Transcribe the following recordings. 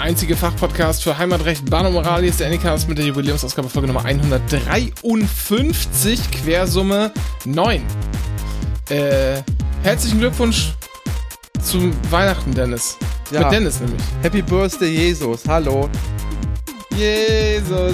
einzige Fachpodcast für Heimatrecht, Bahn und Moral. Hier ist der Anycast mit der Jubiläumsausgabe Folge Nummer 153, Quersumme 9. Herzlichen Glückwunsch zu Weihnachten, Dennis. Ja. Mit Dennis nämlich. Happy Birthday, Jesus. Hallo. Jesus.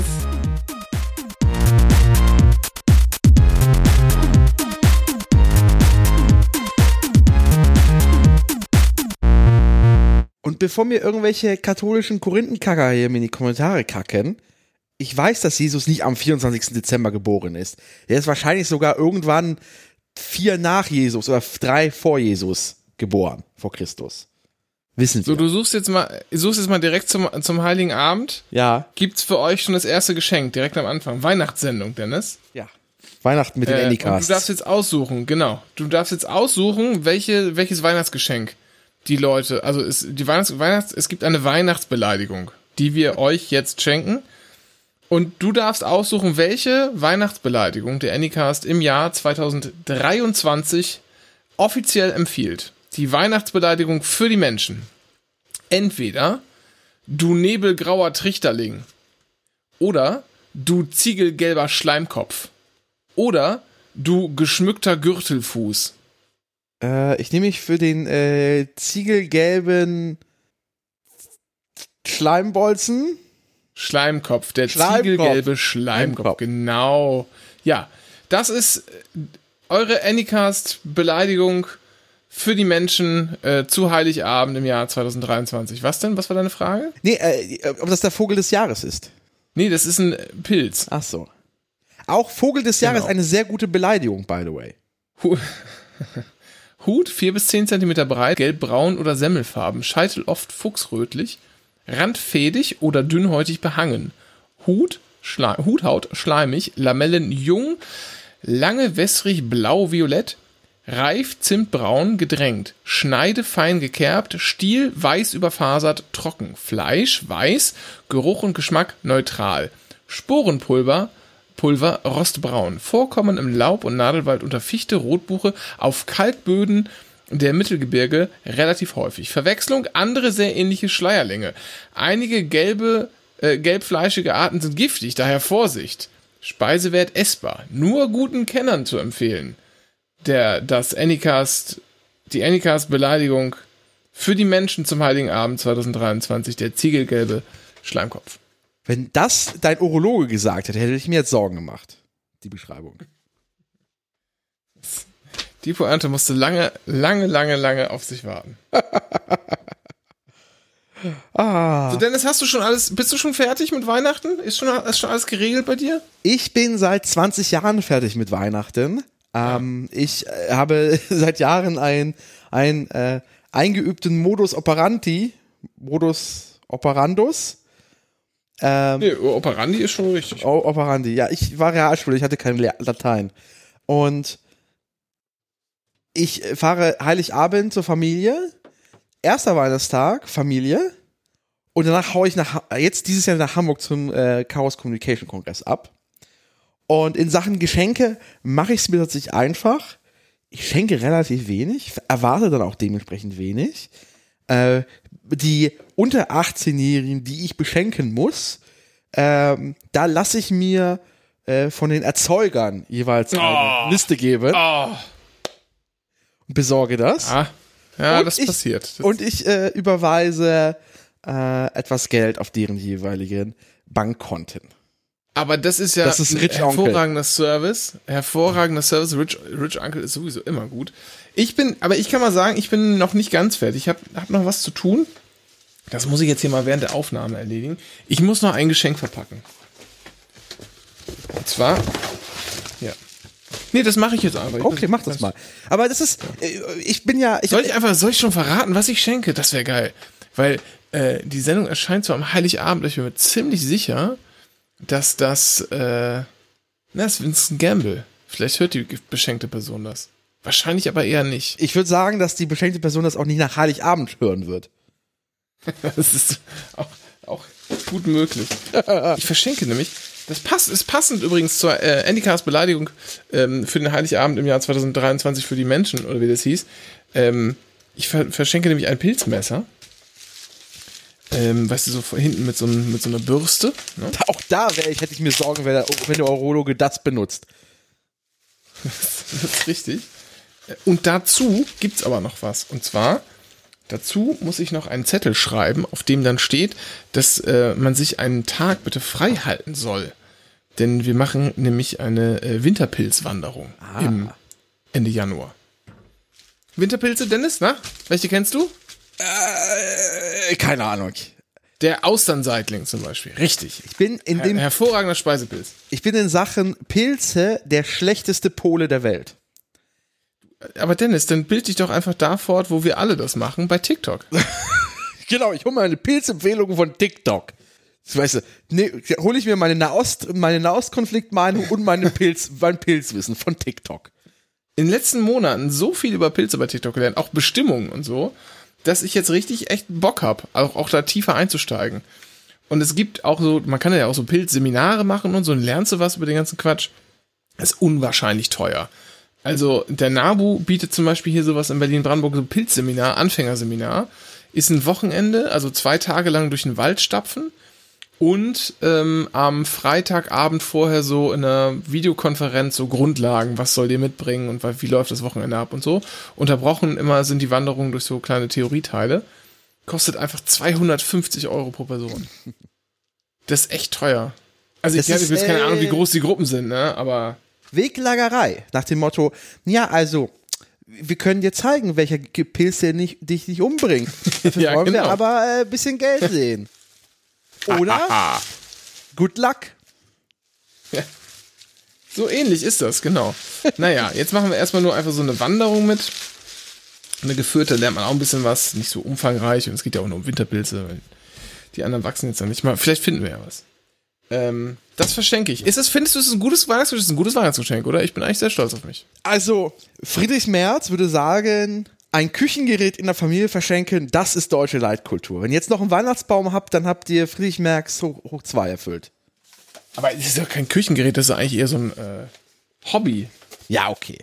Und bevor mir irgendwelche katholischen Korinthenkacker hier mir in die Kommentare kacken, ich weiß, dass Jesus nicht am 24. Dezember geboren ist. Er ist wahrscheinlich sogar irgendwann 4 nach Jesus oder 3 vor Jesus geboren, vor Christus. Wissen wir. So, du suchst jetzt mal direkt zum Heiligen Abend. Ja. Gibt's für euch schon das erste Geschenk, direkt am Anfang. Weihnachtssendung, Dennis. Ja. Weihnachten mit den Anycasts. Und du darfst jetzt aussuchen, genau. Du darfst jetzt aussuchen, welches Weihnachtsgeschenk die Leute, also es gibt eine Weihnachtsbeleidigung, die wir euch jetzt schenken. Und du darfst aussuchen, welche Weihnachtsbeleidigung der Anycast im Jahr 2023 offiziell empfiehlt. Die Weihnachtsbeleidigung für die Menschen. Entweder du nebelgrauer Trichterling oder du ziegelgelber Schleimkopf oder du geschmückter Gürtelfuß. Ich nehme mich für den ziegelgelben Schleimbolzen. Schleimkopf, der ziegelgelbe Schleimkopf, genau. Ja, das ist eure Anycast-Beleidigung für die Menschen zu Heiligabend im Jahr 2023. Was denn? Was war deine Frage? Nee, ob das der Vogel des Jahres ist. Nee, das ist ein Pilz. Ach so. Auch Vogel des Jahres, Genau. eine sehr gute Beleidigung, by the way. Hut 4 bis 10 cm breit, gelb-braun oder semmelfarben, Scheitel oft fuchsrötlich, Rand fädig oder dünnhäutig behangen, Huthaut schleimig, Lamellen jung, lange wässrig blau-violett, reif zimtbraun gedrängt, Schneide fein gekerbt, Stiel weiß überfasert, trocken, Fleisch weiß, Geruch und Geschmack neutral, Sporenpulver rostbraun, Vorkommen im Laub- und Nadelwald unter Fichte, Rotbuche, auf Kalkböden der Mittelgebirge relativ häufig. Verwechslung, andere sehr ähnliche Schleierlänge. Einige gelbfleischige Arten sind giftig, daher Vorsicht. Speisewert essbar, nur guten Kennern zu empfehlen. Die Anycast-Beleidigung für die Menschen zum Heiligen Abend 2023, der ziegelgelbe Schleimkopf. Wenn das dein Urologe gesagt hätte, hätte ich mir jetzt Sorgen gemacht. Die Beschreibung. Die Pointe musste lange auf sich warten. So, Dennis, bist du schon fertig mit Weihnachten? Ist schon alles geregelt bei dir? Ich bin seit 20 Jahren fertig mit Weihnachten. Ich habe seit Jahren einen eingeübten Modus operandus. Nee, Operandi ist schon richtig. Operandi, ja. Ich war Realschule, ich hatte kein Latein. Und ich fahre Heiligabend zur Familie, erster Weihnachtstag, Familie, und danach haue ich dieses Jahr nach Hamburg zum Chaos Communication Kongress ab. Und in Sachen Geschenke mache ich es mir tatsächlich einfach. Ich schenke relativ wenig, erwarte dann auch dementsprechend wenig. Die unter 18-Jährigen, die ich beschenken muss, da lasse ich mir von den Erzeugern jeweils eine Liste geben und besorge das. Ja, und das passiert. Und ich überweise etwas Geld auf deren jeweiligen Bankkonten. Aber das ist ja ein hervorragender Service. Rich Uncle ist sowieso immer gut. Ich kann mal sagen, ich bin noch nicht ganz fertig. Ich hab noch was zu tun. Das muss ich jetzt hier mal während der Aufnahme erledigen. Ich muss noch ein Geschenk verpacken. Und zwar, ja. Nee, das mache ich jetzt einfach. Okay, mach das mal. Aber das ist, Soll ich schon verraten, was ich schenke? Das wäre geil. Weil die Sendung erscheint zwar am Heiligabend, aber ich bin mir ziemlich sicher, dass das ist Vincent Gamble. Vielleicht hört die beschenkte Person das. Wahrscheinlich aber eher nicht. Ich würde sagen, dass die beschenkte Person das auch nicht nach Heiligabend hören wird. Das ist auch gut möglich. Ich verschenke nämlich, ist passend übrigens zur Anycast-Beleidigung für den Heiligabend im Jahr 2023 für die Menschen, oder wie das hieß. Ich verschenke nämlich ein Pilzmesser. weißt du, so hinten mit so einer Bürste. Ne? Auch da hätte ich mir Sorgen, wenn der Urologe das benutzt. Das ist richtig. Und dazu gibt's aber noch was. Und zwar, dazu muss ich noch einen Zettel schreiben, auf dem dann steht, dass man sich einen Tag bitte frei halten soll. Denn wir machen nämlich eine Winterpilzwanderung im Ende Januar. Winterpilze, Dennis, na? Welche kennst du? Keine Ahnung. Der Austernseitling zum Beispiel. Richtig. Ich bin hervorragender Speisepilz. Ich bin in Sachen Pilze der schlechteste Pole der Welt. Aber Dennis, dann bild dich doch einfach da fort, wo wir alle das machen, bei TikTok. Genau, ich hole mir eine Pilzempfehlung von TikTok. Weißt du, hole ich mir meine Nahostkonfliktmeinung und mein Pilzwissen von TikTok. In den letzten Monaten so viel über Pilze bei TikTok gelernt, auch Bestimmungen und so, dass ich jetzt richtig echt Bock habe, auch da tiefer einzusteigen. Und es gibt auch so, man kann ja auch so Pilzseminare machen und so, und lernst du was über den ganzen Quatsch. Das ist unwahrscheinlich teuer. Also der NABU bietet zum Beispiel hier sowas in Berlin-Brandenburg, so Pilzseminar, Anfängerseminar, ist ein Wochenende, also 2 Tage lang durch den Wald stapfen und am Freitagabend vorher so in einer Videokonferenz so Grundlagen, was soll ihr mitbringen und wie läuft das Wochenende ab und so. Unterbrochen immer sind die Wanderungen durch so kleine Theorieteile. Kostet einfach 250 € pro Person. Das ist echt teuer. Also ich habe jetzt keine Ahnung, wie groß die Gruppen sind, ne? Aber Weglagerei, nach dem Motto, ja, also, wir können dir zeigen, welcher Pilz dich nicht umbringt. Dafür ja, wollen genau. wir aber ein bisschen Geld sehen. Oder? Good luck. Ja. So ähnlich ist das, genau. Naja, jetzt machen wir erstmal nur einfach so eine Wanderung mit. Eine geführte, lernt man auch ein bisschen was, nicht so umfangreich, und es geht ja auch nur um Winterpilze. Die anderen wachsen jetzt noch nicht mal. Vielleicht finden wir ja was. Das verschenke ich. Findest du, es ist ein gutes Weihnachtsgeschenk? Das ist ein gutes Weihnachtsgeschenk, oder? Ich bin eigentlich sehr stolz auf mich. Also, Friedrich Merz würde sagen, ein Küchengerät in der Familie verschenken, das ist deutsche Leitkultur. Wenn ihr jetzt noch einen Weihnachtsbaum habt, dann habt ihr Friedrich Merz hoch 2 erfüllt. Aber es ist doch kein Küchengerät, das ist eigentlich eher so ein Hobby. Ja, okay.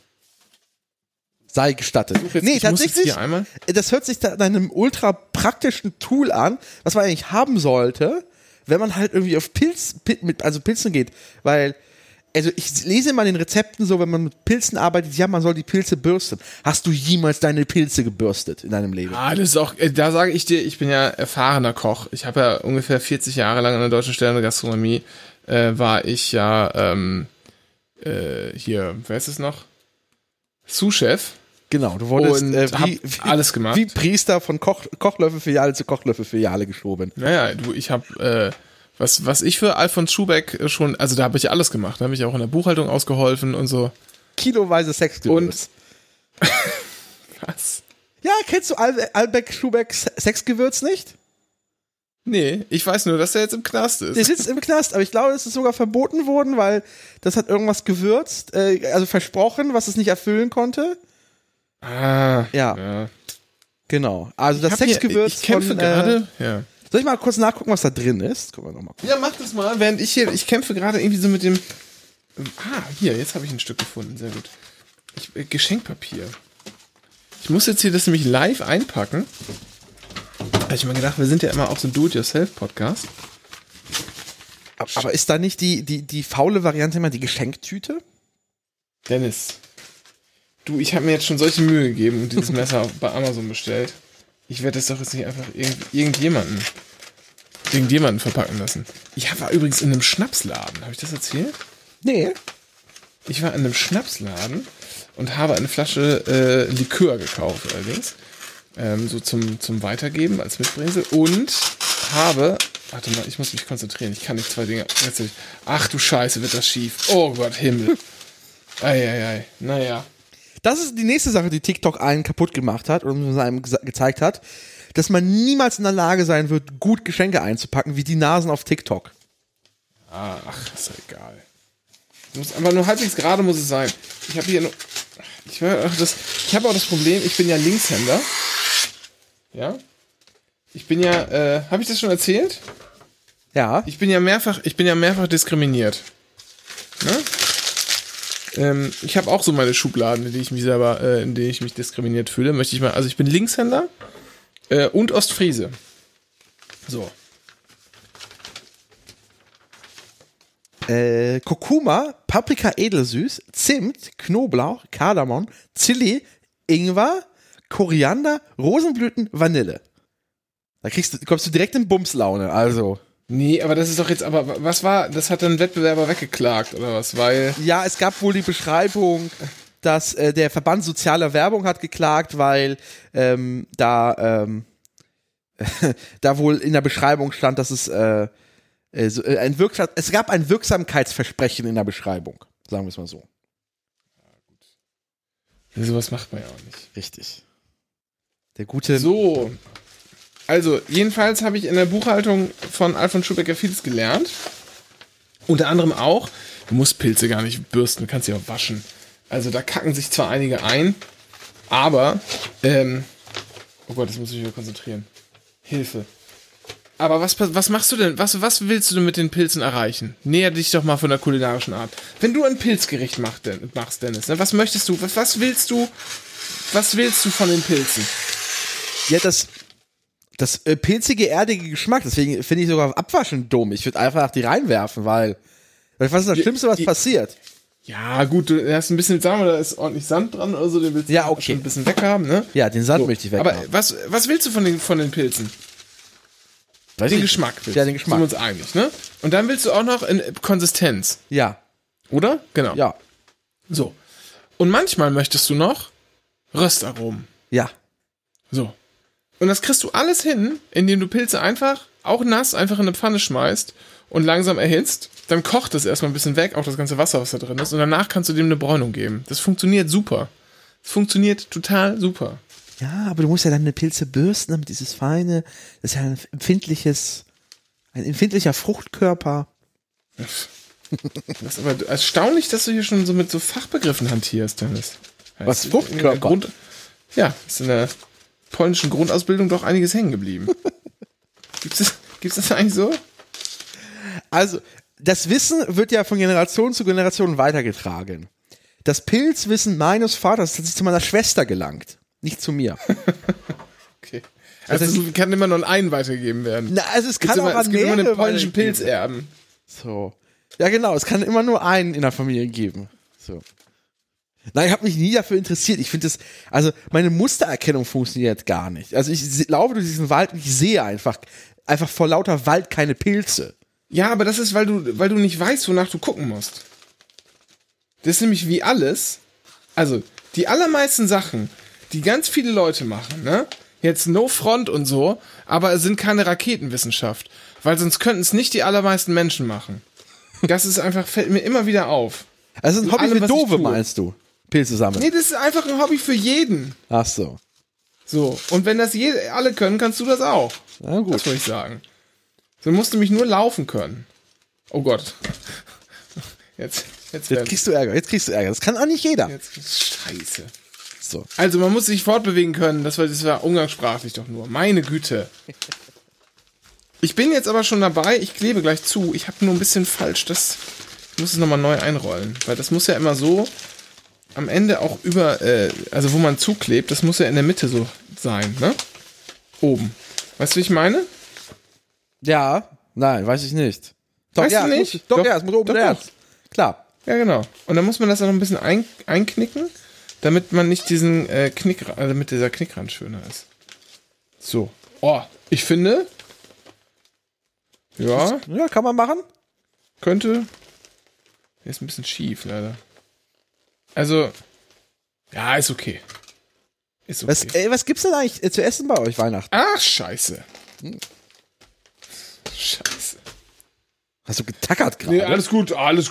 Sei gestattet. Tatsächlich, das hört sich nach einem ultra praktischen Tool an, was man eigentlich haben sollte, wenn man halt irgendwie auf Pilzen geht, weil, also ich lese mal in den Rezepten so, wenn man mit Pilzen arbeitet, ja, man soll die Pilze bürsten. Hast du jemals deine Pilze gebürstet in deinem Leben? Ah, das ist auch, da sage ich dir, ich bin ja erfahrener Koch. Ich habe ja ungefähr 40 Jahre lang an der Deutschen Sterne Gastronomie, war ich ja, hier, wer ist es noch? Sous-Chef. Genau, du wurdest wie alles gemacht. Wie Priester von Kochlöffelfiliale zu Kochlöffelfiliale geschoben. Naja, ich habe was ich für Alfons Schubeck schon, also da habe ich alles gemacht, da habe ich auch in der Buchhaltung ausgeholfen und so. Kiloweise Sexgewürz. Was? Ja, kennst du Albeck Schubecks Sexgewürz nicht? Nee, ich weiß nur, dass der jetzt im Knast ist. Der sitzt im Knast, aber ich glaube, es ist sogar verboten worden, weil das hat irgendwas gewürzt, also versprochen, was es nicht erfüllen konnte. Ja. Genau. Also das Sexgewürz ich kämpfe gerade. Ja. Soll ich mal kurz nachgucken, was da drin ist? Gucken wir noch mal. Ja, mach das mal, während ich kämpfe gerade irgendwie so mit dem. Hier, jetzt habe ich ein Stück gefunden. Sehr gut. Geschenkpapier. Ich muss jetzt hier das nämlich live einpacken. Habe ich mir gedacht, wir sind ja immer auch so ein Do-it-yourself-Podcast. Aber ist da nicht die faule Variante immer die Geschenktüte? Dennis. Du, ich habe mir jetzt schon solche Mühe gegeben und dieses Messer bei Amazon bestellt. Ich werde das doch jetzt nicht einfach irgendjemanden verpacken lassen. Ich war übrigens in einem Schnapsladen. Habe ich das erzählt? Nee. Ich war in einem Schnapsladen und habe eine Flasche Likör gekauft allerdings. So zum Weitergeben als Mitbringsel. Und habe... Warte mal, ich muss mich konzentrieren. Ich kann nicht 2 Dinge... Ach du Scheiße, wird das schief. Oh Gott, Himmel. Eieiei. Naja. Das ist die nächste Sache, die TikTok allen kaputt gemacht hat und uns einem gezeigt hat, dass man niemals in der Lage sein wird, gut Geschenke einzupacken, wie die Nasen auf TikTok. Ach, ist ja egal. Aber nur halbwegs gerade muss es sein. Ich habe hier nur... Ich habe auch das Problem, ich bin ja Linkshänder. Ja? Ich bin ja... habe ich das schon erzählt? Ja. Ich bin ja mehrfach diskriminiert. Ne? Ich habe auch so meine Schubladen, in denen ich mich diskriminiert fühle, möchte ich mal. Also ich bin Linkshänder und Ostfriese. So. Kurkuma, Paprika edelsüß, Zimt, Knoblauch, Kardamom, Chili, Ingwer, Koriander, Rosenblüten, Vanille. Da kommst du direkt in Bumslaune, also. Nee, aber das ist doch jetzt, aber was war, das hat dann ein Wettbewerber weggeklagt, oder was? Weil. Ja, es gab wohl die Beschreibung, dass der Verband Sozialer Werbung hat geklagt, weil da wohl in der Beschreibung stand, dass es es gab ein Wirksamkeitsversprechen in der Beschreibung, sagen wir es mal so. Ja, sowas macht man ja auch nicht. Richtig. Der gute. So. Also, jedenfalls habe ich in der Buchhaltung von Alfons Schubecker vieles gelernt. Unter anderem auch, du musst Pilze gar nicht bürsten, du kannst sie auch waschen. Also, da kacken sich zwar einige ein, aber, oh Gott, das muss ich wieder konzentrieren. Hilfe. Aber was machst du denn? Was willst du denn mit den Pilzen erreichen? Näher dich doch mal von der kulinarischen Art. Wenn du ein Pilzgericht machst, Dennis, ne, was möchtest du? Was willst du von den Pilzen? Ja, das pilzige, erdige Geschmack. Deswegen finde ich sogar Abwaschen dumm. Ich würde einfach die reinwerfen, weil was ist das Schlimmste, was passiert? Ja, gut, du hast ein bisschen, sagen wir, da ist ordentlich Sand dran oder so, den willst du schon ein bisschen weghaben, ne? Ja, den Sand möchte ich weghaben. Aber was willst du von den Pilzen? Den Geschmack. Ja, den Geschmack. Sind wir uns einig, ne? Und dann willst du auch noch in Konsistenz. Ja. Oder? Genau. Ja. So. Und manchmal möchtest du noch Röstaromen. Ja. So. Und das kriegst du alles hin, indem du Pilze einfach, auch nass, einfach in eine Pfanne schmeißt und langsam erhitzt. Dann kocht es erstmal ein bisschen weg, auch das ganze Wasser, was da drin ist. Und danach kannst du dem eine Bräunung geben. Das funktioniert super. Das funktioniert total super. Ja, aber du musst ja dann eine Pilze bürsten, damit dieses feine, das ist ja ein empfindlicher Fruchtkörper. Das ist aber erstaunlich, dass du hier schon so mit so Fachbegriffen hantierst, Dennis. Was, Fruchtkörper? Ja, ist in der polnischen Grundausbildung doch einiges hängen geblieben. Gibt's das eigentlich so? Also, das Wissen wird ja von Generation zu Generation weitergetragen. Das Pilzwissen meines Vaters hat sich zu meiner Schwester gelangt. Nicht zu mir. Okay. Also es kann immer nur einen weitergegeben werden. Na, also es kann auch es gibt immer einen polnischen Pilzerben. So. Ja, genau. Es kann immer nur einen in der Familie geben. So. Nein, ich habe mich nie dafür interessiert. Ich finde also meine Mustererkennung funktioniert gar nicht. Also ich laufe durch diesen Wald und ich sehe einfach vor lauter Wald keine Pilze. Ja, aber das ist, weil du nicht weißt, wonach du gucken musst. Das ist nämlich wie alles. Also, die allermeisten Sachen, die ganz viele Leute machen, ne? Jetzt No Front und so, aber es sind keine Raketenwissenschaft. Weil sonst könnten es nicht die allermeisten Menschen machen. Das ist einfach, fällt mir immer wieder auf. Also ein Hobby für Doofe, meinst du? Pilze sammeln. Nee, das ist einfach ein Hobby für jeden. Ach so. So, und wenn das alle können, kannst du das auch. Na gut. Das wollte ich sagen. So musst du mich nur laufen können. Oh Gott. Jetzt kriegst du Ärger. Das kann auch nicht jeder. Scheiße. So. Also man muss sich fortbewegen können. Das war umgangssprachlich doch nur. Meine Güte. Ich bin jetzt aber schon dabei. Ich klebe gleich zu. Ich habe nur ein bisschen falsch. Ich muss es nochmal neu einrollen. Weil das muss ja immer so am Ende auch also wo man zuklebt, das muss ja in der Mitte so sein, ne? Oben. Weißt du, wie ich meine? Ja. Nein, weiß ich nicht. Doch, weißt ja, du nicht? Es muss oben erst. Klar. Ja, genau. Und dann muss man das auch noch ein bisschen einknicken, damit man nicht diesen damit dieser Knickrand schöner ist. So. Oh, ich finde. Ja. Ja, kann man machen. Könnte. Der ist ein bisschen schief, leider. Also. Ja, ist okay. Ist okay. Was gibt's denn eigentlich zu essen bei euch Weihnachten? Ach, scheiße. Scheiße. Hast du getackert gerade? Nee, alles gut.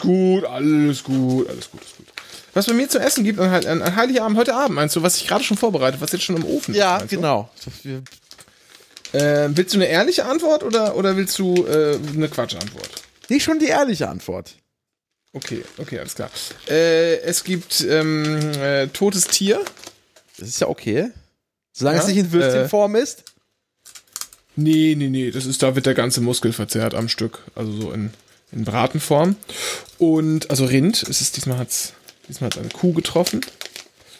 Was bei mir zu essen gibt an Heiligabend, heute Abend, meinst du, was ich gerade schon vorbereitet, was jetzt schon im Ofen ist? Ja, genau. Willst du eine ehrliche Antwort oder willst du eine Quatschantwort? Nicht schon die ehrliche Antwort. Okay, alles klar. Es gibt totes Tier. Das ist ja okay. Solange es nicht in Würstchenform ist. Nee. Da wird der ganze Muskel verzerrt am Stück. Also so in Bratenform. Und, also Rind. Diesmal hat's eine Kuh getroffen.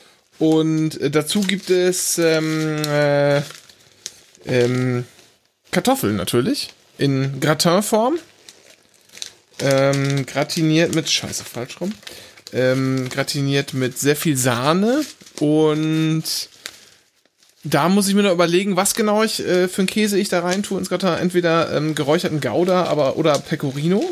Und dazu gibt es Kartoffeln natürlich. In Gratinform. Gratiniert mit, scheiße, falsch rum. Gratiniert mit sehr viel Sahne. Und da muss ich mir noch überlegen, was genau ich für einen Käse ich da rein tue ins Gratin. Entweder geräucherten Gouda oder Pecorino.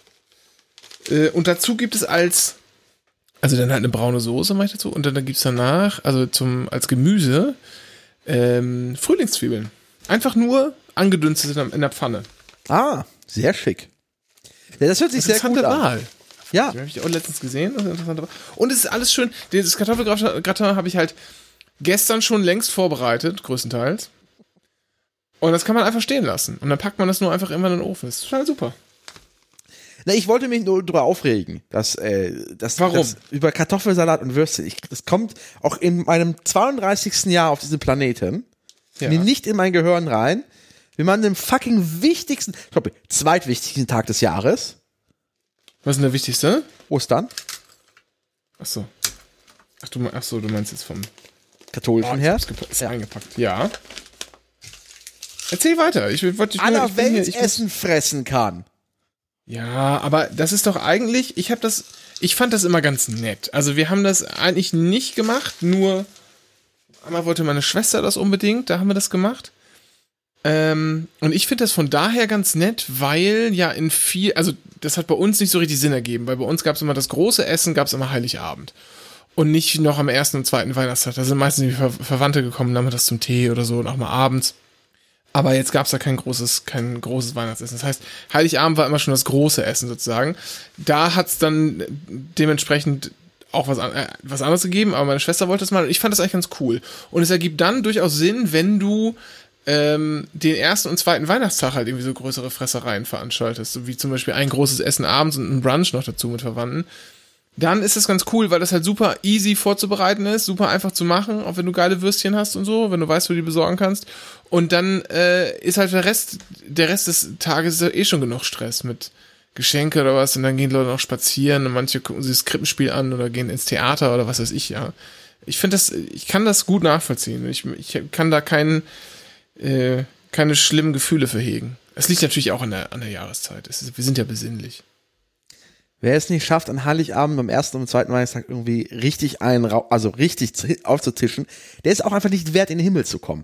Und dazu gibt es also dann halt eine braune Soße mache ich dazu. Und dann gibt es danach, also als Gemüse, Frühlingszwiebeln. Einfach nur angedünstet in der Pfanne. Ah, sehr schick. Ja, das hört sich sehr gut an. Wahl. Ja. Die habe ich auch letztens gesehen. Und es ist alles schön. Dieses Kartoffelgratin habe ich halt gestern schon längst vorbereitet, größtenteils. Und das kann man einfach stehen lassen. Und dann packt man das nur einfach immer in den Ofen. Das ist total super. Na, ich wollte mich nur darüber aufregen, dass Warum? dass über Kartoffelsalat und Würstchen. Das kommt auch in meinem 32. Jahr auf diesem Planeten mir nicht in mein Gehirn rein, wie man den fucking wichtigsten, ich glaube, zweitwichtigsten Tag des Jahres. Was ist denn der wichtigste? Ostern. Achso, du meinst jetzt vom Katholischen her. Ist eingepackt. Ja. Erzähl weiter. Aller Welt Essen fressen kann. Ja, aber das ist doch eigentlich, ich fand das immer ganz nett. Also wir haben das eigentlich nicht gemacht, nur einmal wollte meine Schwester das unbedingt, da haben wir das gemacht. Und ich finde das von daher ganz nett, weil ja also das hat bei uns nicht so richtig Sinn ergeben, weil bei uns gab es immer das große Essen, gab es immer Heiligabend. Und nicht noch am ersten und zweiten Weihnachtstag. Da sind meistens die Verwandte gekommen, dann haben wir das zum Tee oder so und auch mal abends. Aber jetzt gab es da kein großes Weihnachtsessen. Das heißt, Heiligabend war immer schon das große Essen sozusagen. Da hat es dann dementsprechend auch was anderes gegeben, aber meine Schwester wollte das mal und ich fand das eigentlich ganz cool. Und es ergibt dann durchaus Sinn, wenn du den ersten und zweiten Weihnachtstag halt irgendwie so größere Fressereien veranstaltest, so wie zum Beispiel ein großes Essen abends und ein Brunch noch dazu mit Verwandten. Dann ist das ganz cool, weil das halt super easy vorzubereiten ist, super einfach zu machen, auch wenn du geile Würstchen hast und so, wenn du weißt, wo du die besorgen kannst. Und dann ist halt der Rest des Tages ist eh schon genug Stress mit Geschenke oder was und dann gehen Leute noch spazieren und manche gucken sich das Krippenspiel an oder gehen ins Theater oder was weiß ich, ja. Ich kann das gut nachvollziehen. Ich kann da keine schlimmen Gefühle für hegen. Es liegt natürlich auch an der Jahreszeit. Wir sind ja besinnlich. Wer es nicht schafft, an Heiligabend am ersten und zweiten Weihnachtstag irgendwie richtig richtig aufzutischen, der ist auch einfach nicht wert, in den Himmel zu kommen.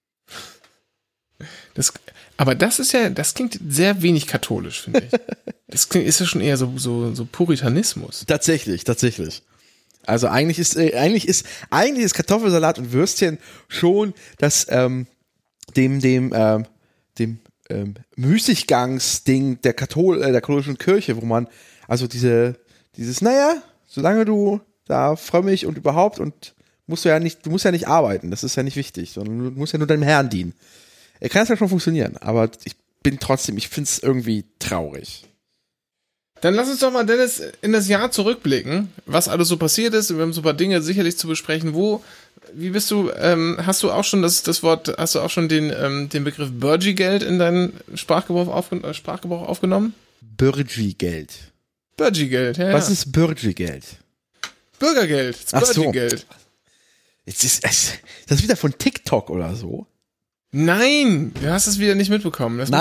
Aber das klingt sehr wenig katholisch, finde ich. Ist ja schon eher so Puritanismus. Tatsächlich. Also eigentlich ist Kartoffelsalat und Würstchen schon das dem Müßiggangsding der katholischen Kirche, wo man also solange du da frömmig und überhaupt und du musst ja nicht arbeiten, das ist ja nicht wichtig, sondern du musst ja nur deinem Herrn dienen. Kann das ja schon funktionieren, aber ich finde es irgendwie traurig. Dann lass uns doch mal, Dennis, in das Jahr zurückblicken, was alles so passiert ist. Wir haben so ein paar Dinge sicherlich zu besprechen. Wie bist du, hast du auch schon den Begriff Burgie-Geld in deinen Sprachgebrauch aufgenommen? Burgie-Geld. Burgie-Geld, ja. Was ist Burgie-Geld? Bürgergeld. Das Burgie-Geld. Ist das wieder von TikTok oder so? Nein, du hast es wieder nicht mitbekommen. Das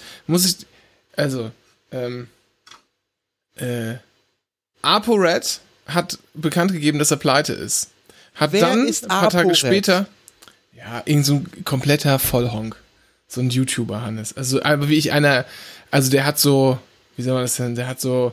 ApoRed hat bekannt gegeben, dass er pleite ist. Wer dann ist ein paar Tage ApoRed? später, ja, irgend so ein kompletter Vollhonk. So ein YouTuber, Hannes. Also, aber der hat so, wie soll man das denn, der hat so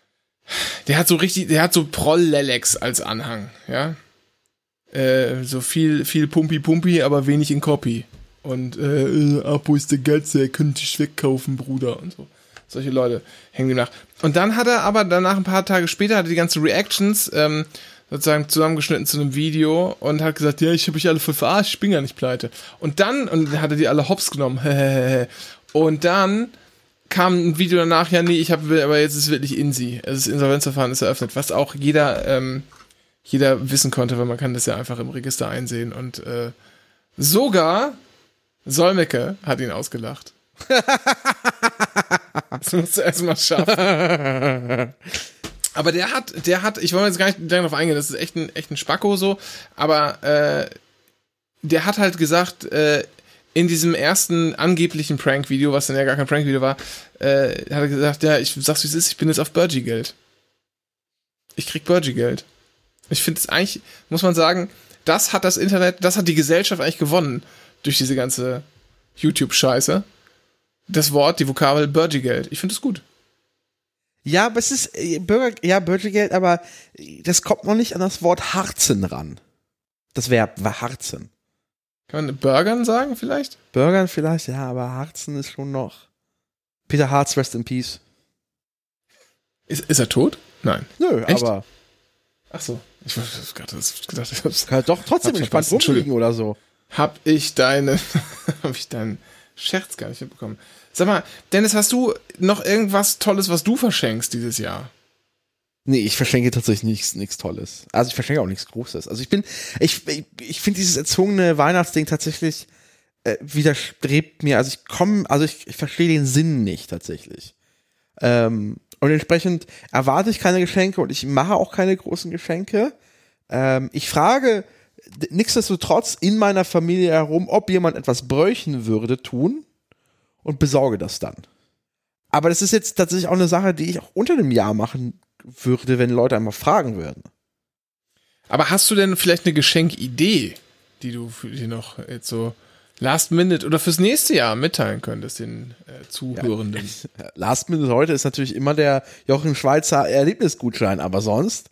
Proll-Lelex als Anhang, ja. So viel Pumpi, aber wenig in Copy. Und, Apo ist der Geilste, er könnte dich wegkaufen, Bruder, und so. Solche Leute hängen ihm nach. Und dann hat er aber danach ein paar Tage später die ganzen Reactions sozusagen zusammengeschnitten zu einem Video und hat gesagt, ja, ich habe euch alle voll verarscht, ich bin gar nicht pleite. Und dann hat er die alle hops genommen. Und dann kam ein Video danach, ja, nee, aber jetzt ist es wirklich INSI. Das Insolvenzverfahren ist eröffnet, was auch jeder wissen konnte, weil man kann das ja einfach im Register einsehen. Und sogar Solmecke hat ihn ausgelacht. Das musst du erstmal schaffen. Aber der hat, ich wollte jetzt gar nicht darauf eingehen, das ist echt ein Spacko so, aber der hat halt gesagt, in diesem ersten angeblichen Prank-Video, was dann ja gar kein Prank-Video war, hat er gesagt, ja, ich sag's wie es ist, ich bin jetzt auf Burgie-Geld. Ich krieg Burgie-Geld. Ich finde es eigentlich, muss man sagen, das hat das Internet, das hat die Gesellschaft eigentlich gewonnen durch diese ganze YouTube-Scheiße. Das Wort, die Vokabel Burgie-Geld. Ich finde es gut. Ja, aber es ist Burgergeld, aber das kommt noch nicht an das Wort harzen ran. Das Verb war harzen. Kann man Burgern sagen vielleicht? Burgern vielleicht, ja, aber harzen ist schon noch. Peter Hartz, rest in peace. Ist er tot? Nein. Nö, echt? aber. Ach so. Ich habe gedacht, ich hab's. Kann doch trotzdem entspannt rumliegen oder so. Hab ich deinen Scherz gar nicht mitbekommen. Sag mal, Dennis, hast du noch irgendwas Tolles, was du verschenkst dieses Jahr? Nee, ich verschenke tatsächlich nichts Tolles. Also ich verschenke auch nichts Großes. Also ich finde dieses erzwungene Weihnachtsding tatsächlich widerstrebt mir. Also ich verstehe den Sinn nicht tatsächlich. Und entsprechend erwarte ich keine Geschenke und ich mache auch keine großen Geschenke. Ich frage nichtsdestotrotz in meiner Familie herum, ob jemand etwas bräuchten würde, tun und besorge das dann. Aber das ist jetzt tatsächlich auch eine Sache, die ich auch unter dem Jahr machen würde, wenn Leute einmal fragen würden. Aber hast du denn vielleicht eine Geschenkidee, die du für die noch jetzt so Last Minute oder fürs nächste Jahr mitteilen könntest, den Zuhörenden? Ja, Last Minute heute ist natürlich immer der Jochen Schweizer Erlebnisgutschein, aber sonst?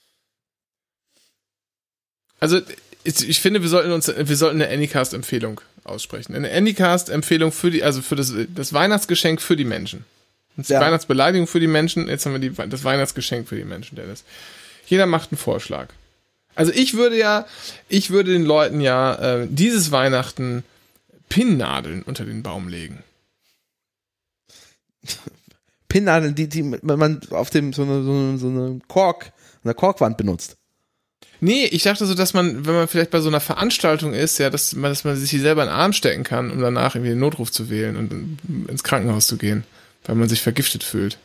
Also ich finde, wir sollten eine Anycast-Empfehlung aussprechen. Eine Anycast-Empfehlung für das Weihnachtsgeschenk für die Menschen. Die Weihnachtsbeleidigung für die Menschen, jetzt haben wir das Weihnachtsgeschenk für die Menschen, Dennis. Jeder macht einen Vorschlag. Also ich würde den Leuten dieses Weihnachten Pinnnadeln unter den Baum legen. Pinnnadeln, die man auf dem so eine Korkwand benutzt. Nee, ich dachte so, dass man, wenn man vielleicht bei so einer Veranstaltung ist, ja, dass man sich hier selber in den Arm stecken kann, um danach irgendwie den Notruf zu wählen und ins Krankenhaus zu gehen, weil man sich vergiftet fühlt.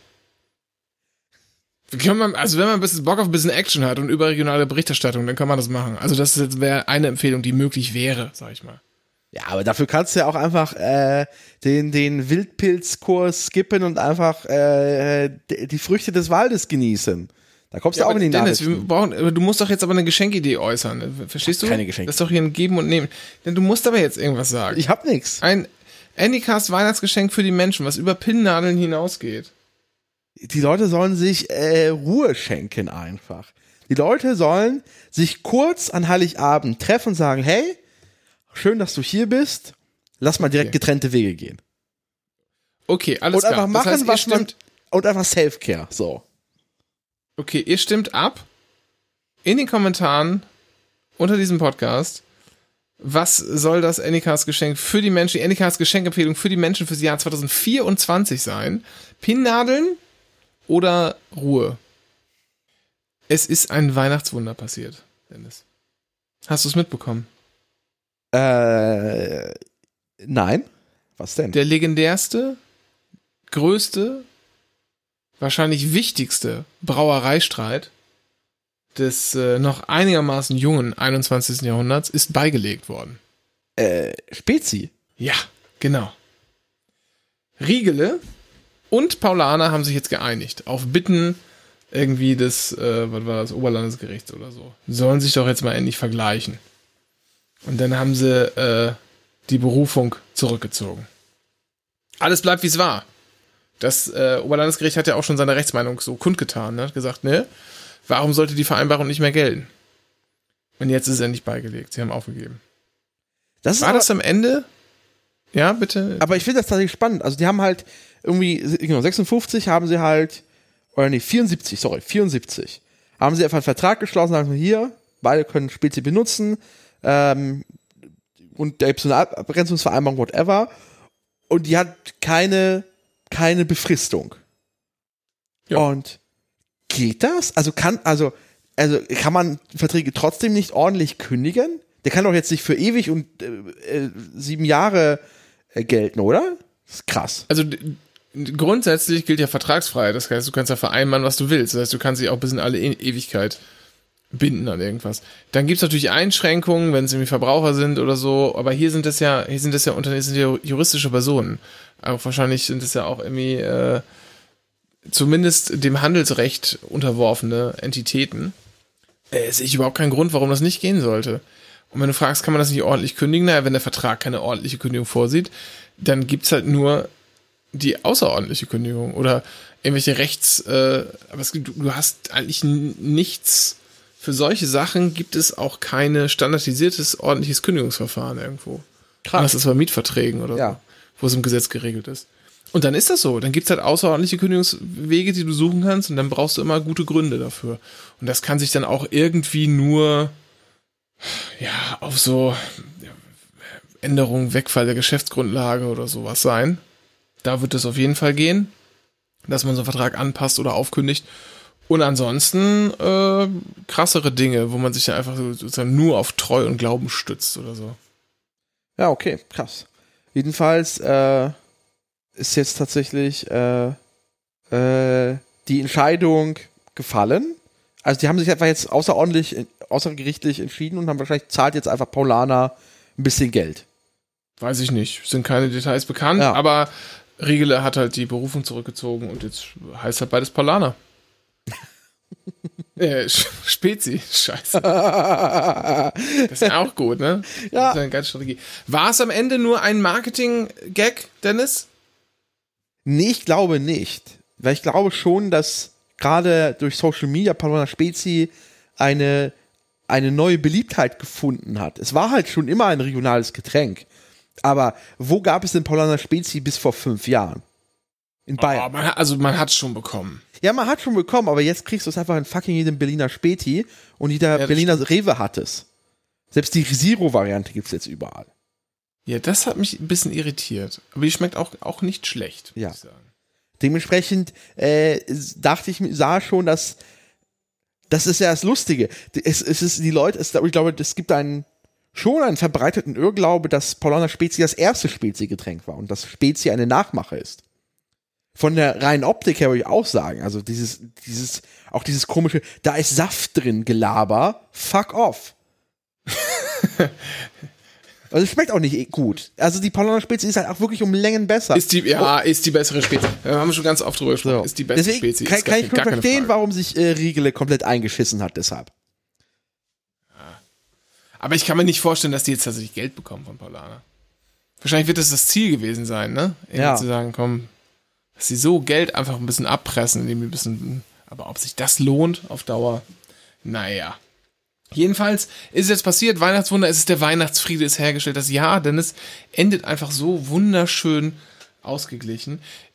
Wenn man ein bisschen Bock auf ein bisschen Action hat und überregionale Berichterstattung, dann kann man das machen. Also das wäre eine Empfehlung, die möglich wäre, sag ich mal. Ja, aber dafür kannst du ja auch einfach den Wildpilzkurs skippen und einfach die Früchte des Waldes genießen. Da kommst du auch in die Nachrichten. Dennis, du musst doch jetzt aber eine Geschenkidee äußern. Verstehst du? Keine Geschenke. Das ist doch hier ein Geben und Nehmen. Denn du musst aber jetzt irgendwas sagen. Ich hab nix. Ein Anycast Weihnachtsgeschenk für die Menschen, was über Pinnnadeln hinausgeht. Die Leute sollen sich Ruhe schenken einfach. Die Leute sollen sich kurz an Heiligabend treffen und sagen, hey, schön, dass du hier bist. Lass mal direkt getrennte Wege gehen. Okay, alles klar. Und einfach machen, was man... Und einfach Self-Care, so. Okay, ihr stimmt ab in den Kommentaren unter diesem Podcast. Was soll das Anycast-Geschenk für die Menschen, die Anycast-Geschenkempfehlung für die Menschen fürs Jahr 2024 sein? Pinnnadeln oder Ruhe? Es ist ein Weihnachtswunder passiert, Dennis. Hast du es mitbekommen? Nein. Was denn? Der legendärste, größte, wahrscheinlich wichtigste Brauereistreit des noch einigermaßen jungen 21. Jahrhunderts ist beigelegt worden. Spezi? Ja, genau. Riegele und Paulaner haben sich jetzt geeinigt auf Bitten irgendwie des Oberlandesgerichts oder so. Die sollen sich doch jetzt mal endlich vergleichen. Und dann haben sie die Berufung zurückgezogen. Alles bleibt, wie es war. Das Oberlandesgericht hat ja auch schon seine Rechtsmeinung so kundgetan. Ne? Hat gesagt, ne, warum sollte die Vereinbarung nicht mehr gelten? Und jetzt ist es endlich beigelegt. Sie haben aufgegeben. War das am Ende? Ja, bitte. Aber ich finde das tatsächlich spannend. Also die haben halt irgendwie, genau, 56 haben sie halt, oder nee, 74, haben sie einfach einen Vertrag geschlossen, sagen hier, beide können Spezi benutzen, und da gibt es eine Abgrenzungsvereinbarung, whatever, und die hat keine Befristung. Ja. Und geht das? Also kann man Verträge trotzdem nicht ordentlich kündigen? Der kann doch jetzt nicht für ewig und 7 Jahre gelten, oder? Das ist krass. Also grundsätzlich gilt ja Vertragsfreiheit. Das heißt, du kannst ja vereinbaren, was du willst. Das heißt, du kannst dich auch bis in alle Ewigkeit binden an irgendwas. Dann gibt's natürlich Einschränkungen, wenn es irgendwie Verbraucher sind oder so, aber hier sind das ja Unternehmen, sind ja juristische Personen. Auch wahrscheinlich sind es ja auch irgendwie zumindest dem Handelsrecht unterworfene Entitäten. Sehe ich überhaupt keinen Grund, warum das nicht gehen sollte. Und wenn du fragst, kann man das nicht ordentlich kündigen? Naja, wenn der Vertrag keine ordentliche Kündigung vorsieht, dann gibt's halt nur die außerordentliche Kündigung oder irgendwelche aber du hast eigentlich nichts. Für solche Sachen gibt es auch keine standardisiertes, ordentliches Kündigungsverfahren irgendwo. Krass. Das ist bei Mietverträgen oder so, wo es im Gesetz geregelt ist. Und dann ist das so. Dann gibt's halt außerordentliche Kündigungswege, die du suchen kannst und dann brauchst du immer gute Gründe dafür. Und das kann sich dann auch irgendwie nur auf so Änderungen, Wegfall der Geschäftsgrundlage oder sowas sein. Da wird es auf jeden Fall gehen, dass man so einen Vertrag anpasst oder aufkündigt. Und ansonsten krassere Dinge, wo man sich dann einfach sozusagen nur auf Treu und Glauben stützt oder so. Ja, okay, krass. Jedenfalls ist jetzt tatsächlich die Entscheidung gefallen. Also die haben sich einfach jetzt außergerichtlich entschieden und haben wahrscheinlich zahlt jetzt einfach Paulaner ein bisschen Geld. Weiß ich nicht, sind keine Details bekannt, aber Riegele hat halt die Berufung zurückgezogen und jetzt heißt halt beides Paulaner. Spezi, scheiße. Das ist ja auch gut, ne? Ja. Das ist eine geile Strategie. War es am Ende nur ein Marketing-Gag, Dennis? Nee, ich glaube nicht. Weil ich glaube schon, dass gerade durch Social Media Paulaner Spezi eine neue Beliebtheit gefunden hat. Es war halt schon immer ein regionales Getränk. Aber wo gab es denn Paulaner Spezi bis vor 5 Jahren? In Bayern. Man hat es schon bekommen. Ja, man hat schon bekommen, aber jetzt kriegst du es einfach in fucking jedem Berliner Späti und jeder Berliner Rewe hat es. Selbst die Zero-Variante gibt es jetzt überall. Ja, das hat mich ein bisschen irritiert. Aber die schmeckt auch nicht schlecht, muss ich sagen. Dementsprechend sah schon, dass das ist ja das Lustige. Es ist die Leute, ich glaube, es gibt schon einen verbreiteten Irrglaube, dass Paulaner Spezi das erste Spezi-Getränk war und dass Spezi eine Nachmache ist. Von der reinen Optik her würde ich auch sagen, also dieses komische, da ist Saft drin, Gelaber, fuck off. Also es schmeckt auch nicht gut. Also die Paulaner Spezi ist halt auch wirklich um Längen besser. Ist die bessere Spezi. Wir haben schon ganz oft drüber gesprochen. So. Ist die bessere Spezi. Kann ich nur verstehen, warum sich Riegele komplett eingeschissen hat deshalb. Aber ich kann mir nicht vorstellen, dass die jetzt tatsächlich Geld bekommen von Paulaner. Wahrscheinlich wird das Ziel gewesen sein, ne? Irgendwie zu sagen, komm, dass sie so Geld einfach ein bisschen abpressen, indem ein bisschen, aber ob sich das lohnt auf Dauer, naja. Jedenfalls ist es jetzt passiert, Weihnachtswunder, es ist der Weihnachtsfriede, ist hergestellt, das Jahr, denn es endet einfach so wunderschön ausgeglichen.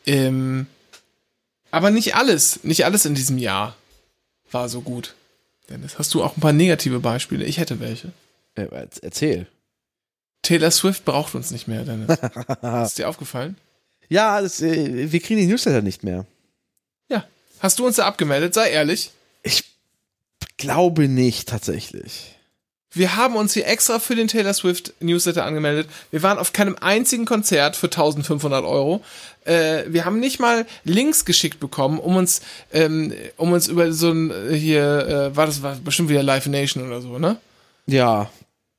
Aber nicht alles in diesem Jahr war so gut. Dennis, hast du auch ein paar negative Beispiele? Ich hätte welche. Erzähl. Taylor Swift braucht uns nicht mehr, Dennis. Ist dir aufgefallen? Ja, wir kriegen die Newsletter nicht mehr. Ja. Hast du uns da abgemeldet? Sei ehrlich. Ich glaube nicht, tatsächlich. Wir haben uns hier extra für den Taylor Swift Newsletter angemeldet. Wir waren auf keinem einzigen Konzert für 1.500 €. Wir haben nicht mal Links geschickt bekommen, um uns über so ein das war bestimmt wieder Live Nation oder so, ne? Ja.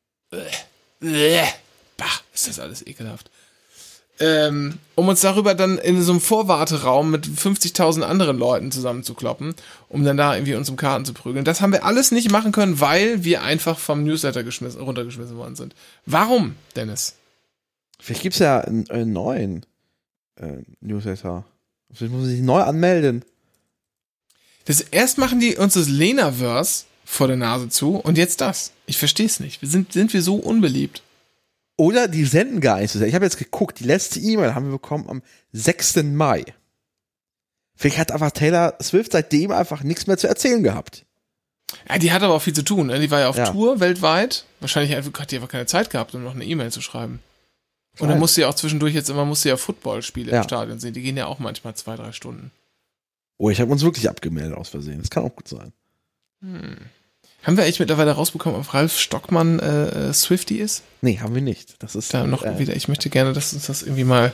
Bah, ist das alles ekelhaft. Um uns darüber dann in so einem Vorwarteraum mit 50.000 anderen Leuten zusammenzukloppen, um dann da irgendwie uns um Karten zu prügeln. Das haben wir alles nicht machen können, weil wir einfach vom Newsletter runtergeschmissen worden sind. Warum, Dennis? Vielleicht gibt's ja einen neuen Newsletter. Vielleicht muss man sich neu anmelden. Erst machen die uns das Lenaverse vor der Nase zu und jetzt das. Ich verstehe es nicht. Sind wir so unbeliebt? Oder die senden gar nicht so sehr. Ich habe jetzt geguckt, die letzte E-Mail haben wir bekommen am 6. Mai. Vielleicht hat einfach Taylor Swift seitdem einfach nichts mehr zu erzählen gehabt. Ja, die hat aber auch viel zu tun. Ne? Die war ja auf Tour weltweit. Wahrscheinlich hat die einfach keine Zeit gehabt, um noch eine E-Mail zu schreiben. Und dann musste ja auch zwischendurch Footballspiele im Stadion sehen. Die gehen ja auch manchmal 2-3 Stunden. Oh, ich habe uns wirklich abgemeldet aus Versehen. Das kann auch gut sein. Haben wir eigentlich mittlerweile rausbekommen, ob Ralf Stockmann Swiftie ist? Nee, haben wir nicht. Das ist da noch wieder. Ich möchte gerne, dass uns das irgendwie mal.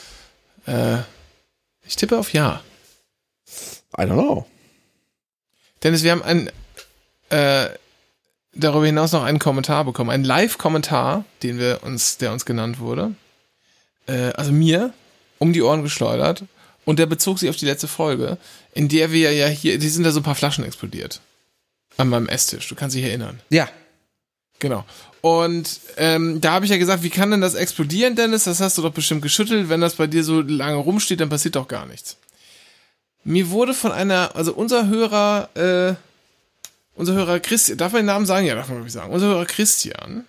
Ich tippe auf Ja. I don't know. Dennis, wir haben ein darüber hinaus noch einen Kommentar bekommen, einen Live-Kommentar, der uns genannt wurde. Also mir um die Ohren geschleudert. Und der bezog sich auf die letzte Folge, in der wir ja hier, die sind da so ein paar Flaschen explodiert. An meinem Esstisch, du kannst dich erinnern. Ja. Genau. Und da habe ich ja gesagt, wie kann denn das explodieren, Dennis? Das hast du doch bestimmt geschüttelt. Wenn das bei dir so lange rumsteht, dann passiert doch gar nichts. Mir wurde von unser Hörer Christian, darf man den Namen sagen? Ja, darf man wirklich sagen. Unser Hörer Christian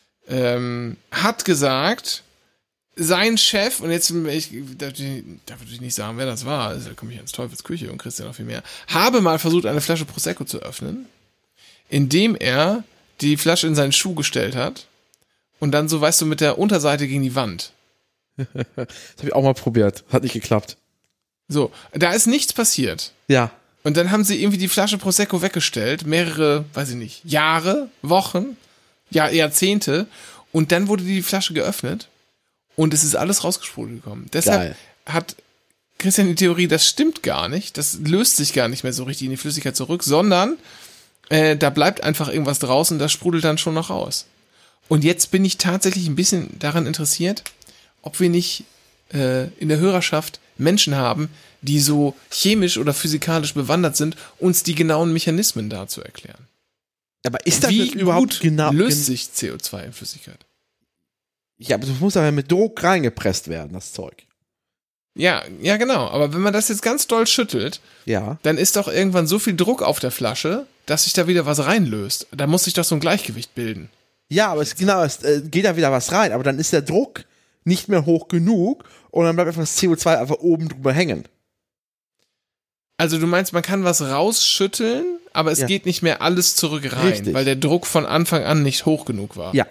hat gesagt, sein Chef, und jetzt, darf ich nicht sagen, wer das war, also, da komme ich ins Teufels Küche und Christian noch viel mehr, habe mal versucht, eine Flasche Prosecco zu öffnen, indem er die Flasche in seinen Schuh gestellt hat und dann so, weißt du, mit der Unterseite gegen die Wand. Das habe ich auch mal probiert. Hat nicht geklappt. So, da ist nichts passiert. Ja. Und dann haben sie irgendwie die Flasche Prosecco weggestellt, mehrere, weiß ich nicht, Jahre, Wochen, Jahrzehnte, und dann wurde die Flasche geöffnet und es ist alles rausgesprudelt gekommen. Deshalb hat Christian die Theorie, das stimmt gar nicht, das löst sich gar nicht mehr so richtig in die Flüssigkeit zurück, sondern da bleibt einfach irgendwas draußen, das sprudelt dann schon noch raus. Und jetzt bin ich tatsächlich ein bisschen daran interessiert, ob wir nicht in der Hörerschaft Menschen haben, die so chemisch oder physikalisch bewandert sind, uns die genauen Mechanismen dazu erklären. Aber ist das Wie überhaupt genau? Löst sich CO2 in Flüssigkeit? Ja, aber das muss aber mit Druck reingepresst werden, das Zeug. Ja, genau. Aber wenn man das jetzt ganz doll schüttelt, dann ist doch irgendwann so viel Druck auf der Flasche, dass sich da wieder was reinlöst. Da muss sich doch so ein Gleichgewicht bilden. Ja, aber es geht da wieder was rein, aber dann ist der Druck nicht mehr hoch genug und dann bleibt einfach das CO2 einfach oben drüber hängen. Also du meinst, man kann was rausschütteln, aber es geht nicht mehr alles zurück rein, richtig, weil der Druck von Anfang an nicht hoch genug war. Ja.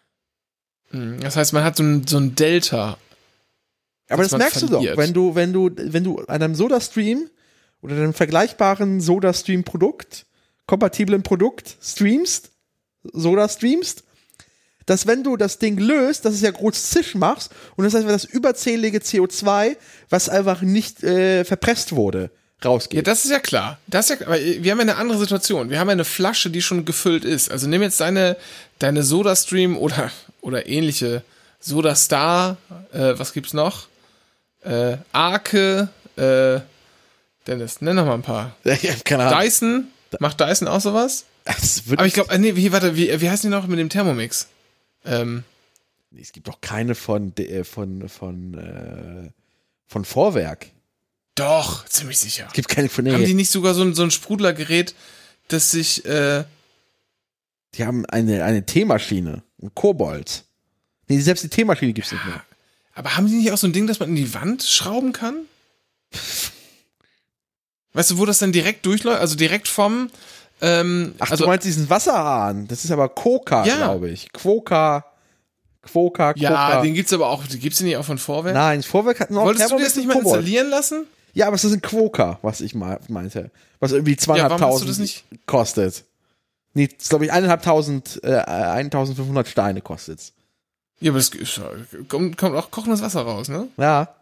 Das heißt, man hat so ein Delta. Aber das merkst verliert. Du doch, wenn du an einem SodaStream oder einem vergleichbaren SodaStream-Produkt, kompatiblen Produkt SodaStreamst, dass wenn du das Ding löst, dass es ja groß Zisch machst und das heißt, das überzählige CO2, was einfach nicht verpresst wurde, rausgeht. Ja, das ist ja klar. Aber wir haben ja eine andere Situation. Wir haben ja eine Flasche, die schon gefüllt ist. Also nimm jetzt deine SodaStream oder ähnliche SodaStar, was gibt's noch? Arke, Dennis, nenn noch mal ein paar. Ich hab keine Ahnung. Dyson, macht Dyson auch sowas? Aber ich glaube, wie heißen die noch mit dem Thermomix? Es gibt doch keine von Vorwerk. Doch, ziemlich sicher. Es gibt keine von Haben die nicht sogar so ein Sprudlergerät, das sich Die haben eine Teemaschine, ein Kobold. Nee, selbst die Teemaschine gibt's nicht mehr. Aber haben die nicht auch so ein Ding, das man in die Wand schrauben kann? Weißt du, wo das dann direkt durchläuft? Also direkt vom du meinst diesen Wasserhahn. Das ist aber Quokka, glaube ich. Quokka. Ja, den gibt's aber auch. Gibt's den nicht auch von Vorwerk? Nein, Vorwerk hat noch. Wolltest du das nicht mal installieren lassen? Ja, aber es ist ein Quokka, was ich meinte. Was irgendwie 2.500 kostet. Nee, das glaube ich 1.500 Steine kostet's. Ja, aber das kommt auch kochendes Wasser raus, ne? Ja.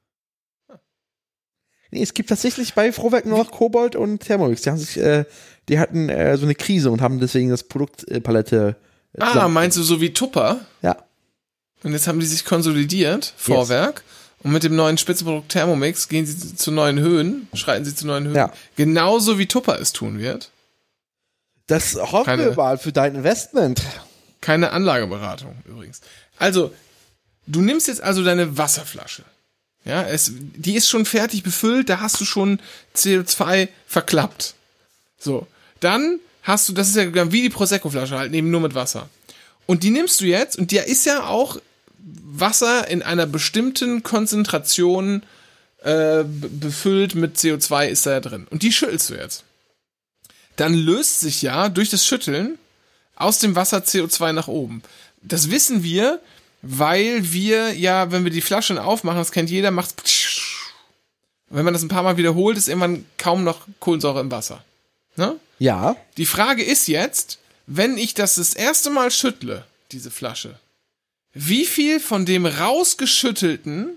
Nee, es gibt tatsächlich bei Vorwerk nur noch Kobold und Thermomix. Die hatten so eine Krise und haben deswegen das Produktpalette. Meinst du so wie Tupper? Ja. Und jetzt haben die sich konsolidiert, Vorwerk. Yes. Und mit dem neuen Spitzenprodukt Thermomix gehen sie zu neuen Höhen, schreiten sie zu neuen Höhen. Ja. Genauso wie Tupper es tun wird. Das hoffen wir mal für dein Investment. Keine Anlageberatung übrigens. Also, du nimmst jetzt also deine Wasserflasche. Ja, die ist schon fertig befüllt, da hast du schon CO2 verklappt. So, dann hast du, das ist ja wie die Prosecco-Flasche halt, eben nur mit Wasser. Und die nimmst du jetzt, und da ist ja auch Wasser in einer bestimmten Konzentration befüllt mit CO2 ist da ja drin. Und die schüttelst du jetzt. Dann löst sich ja durch das Schütteln aus dem Wasser CO2 nach oben. Das wissen wir, weil wir ja, wenn wir die Flaschen aufmachen, das kennt jeder, macht's. Und wenn man das ein paar Mal wiederholt, ist irgendwann kaum noch Kohlensäure im Wasser. Ne? Ja. Die Frage ist jetzt, wenn ich das erste Mal schüttle, diese Flasche, wie viel von dem rausgeschüttelten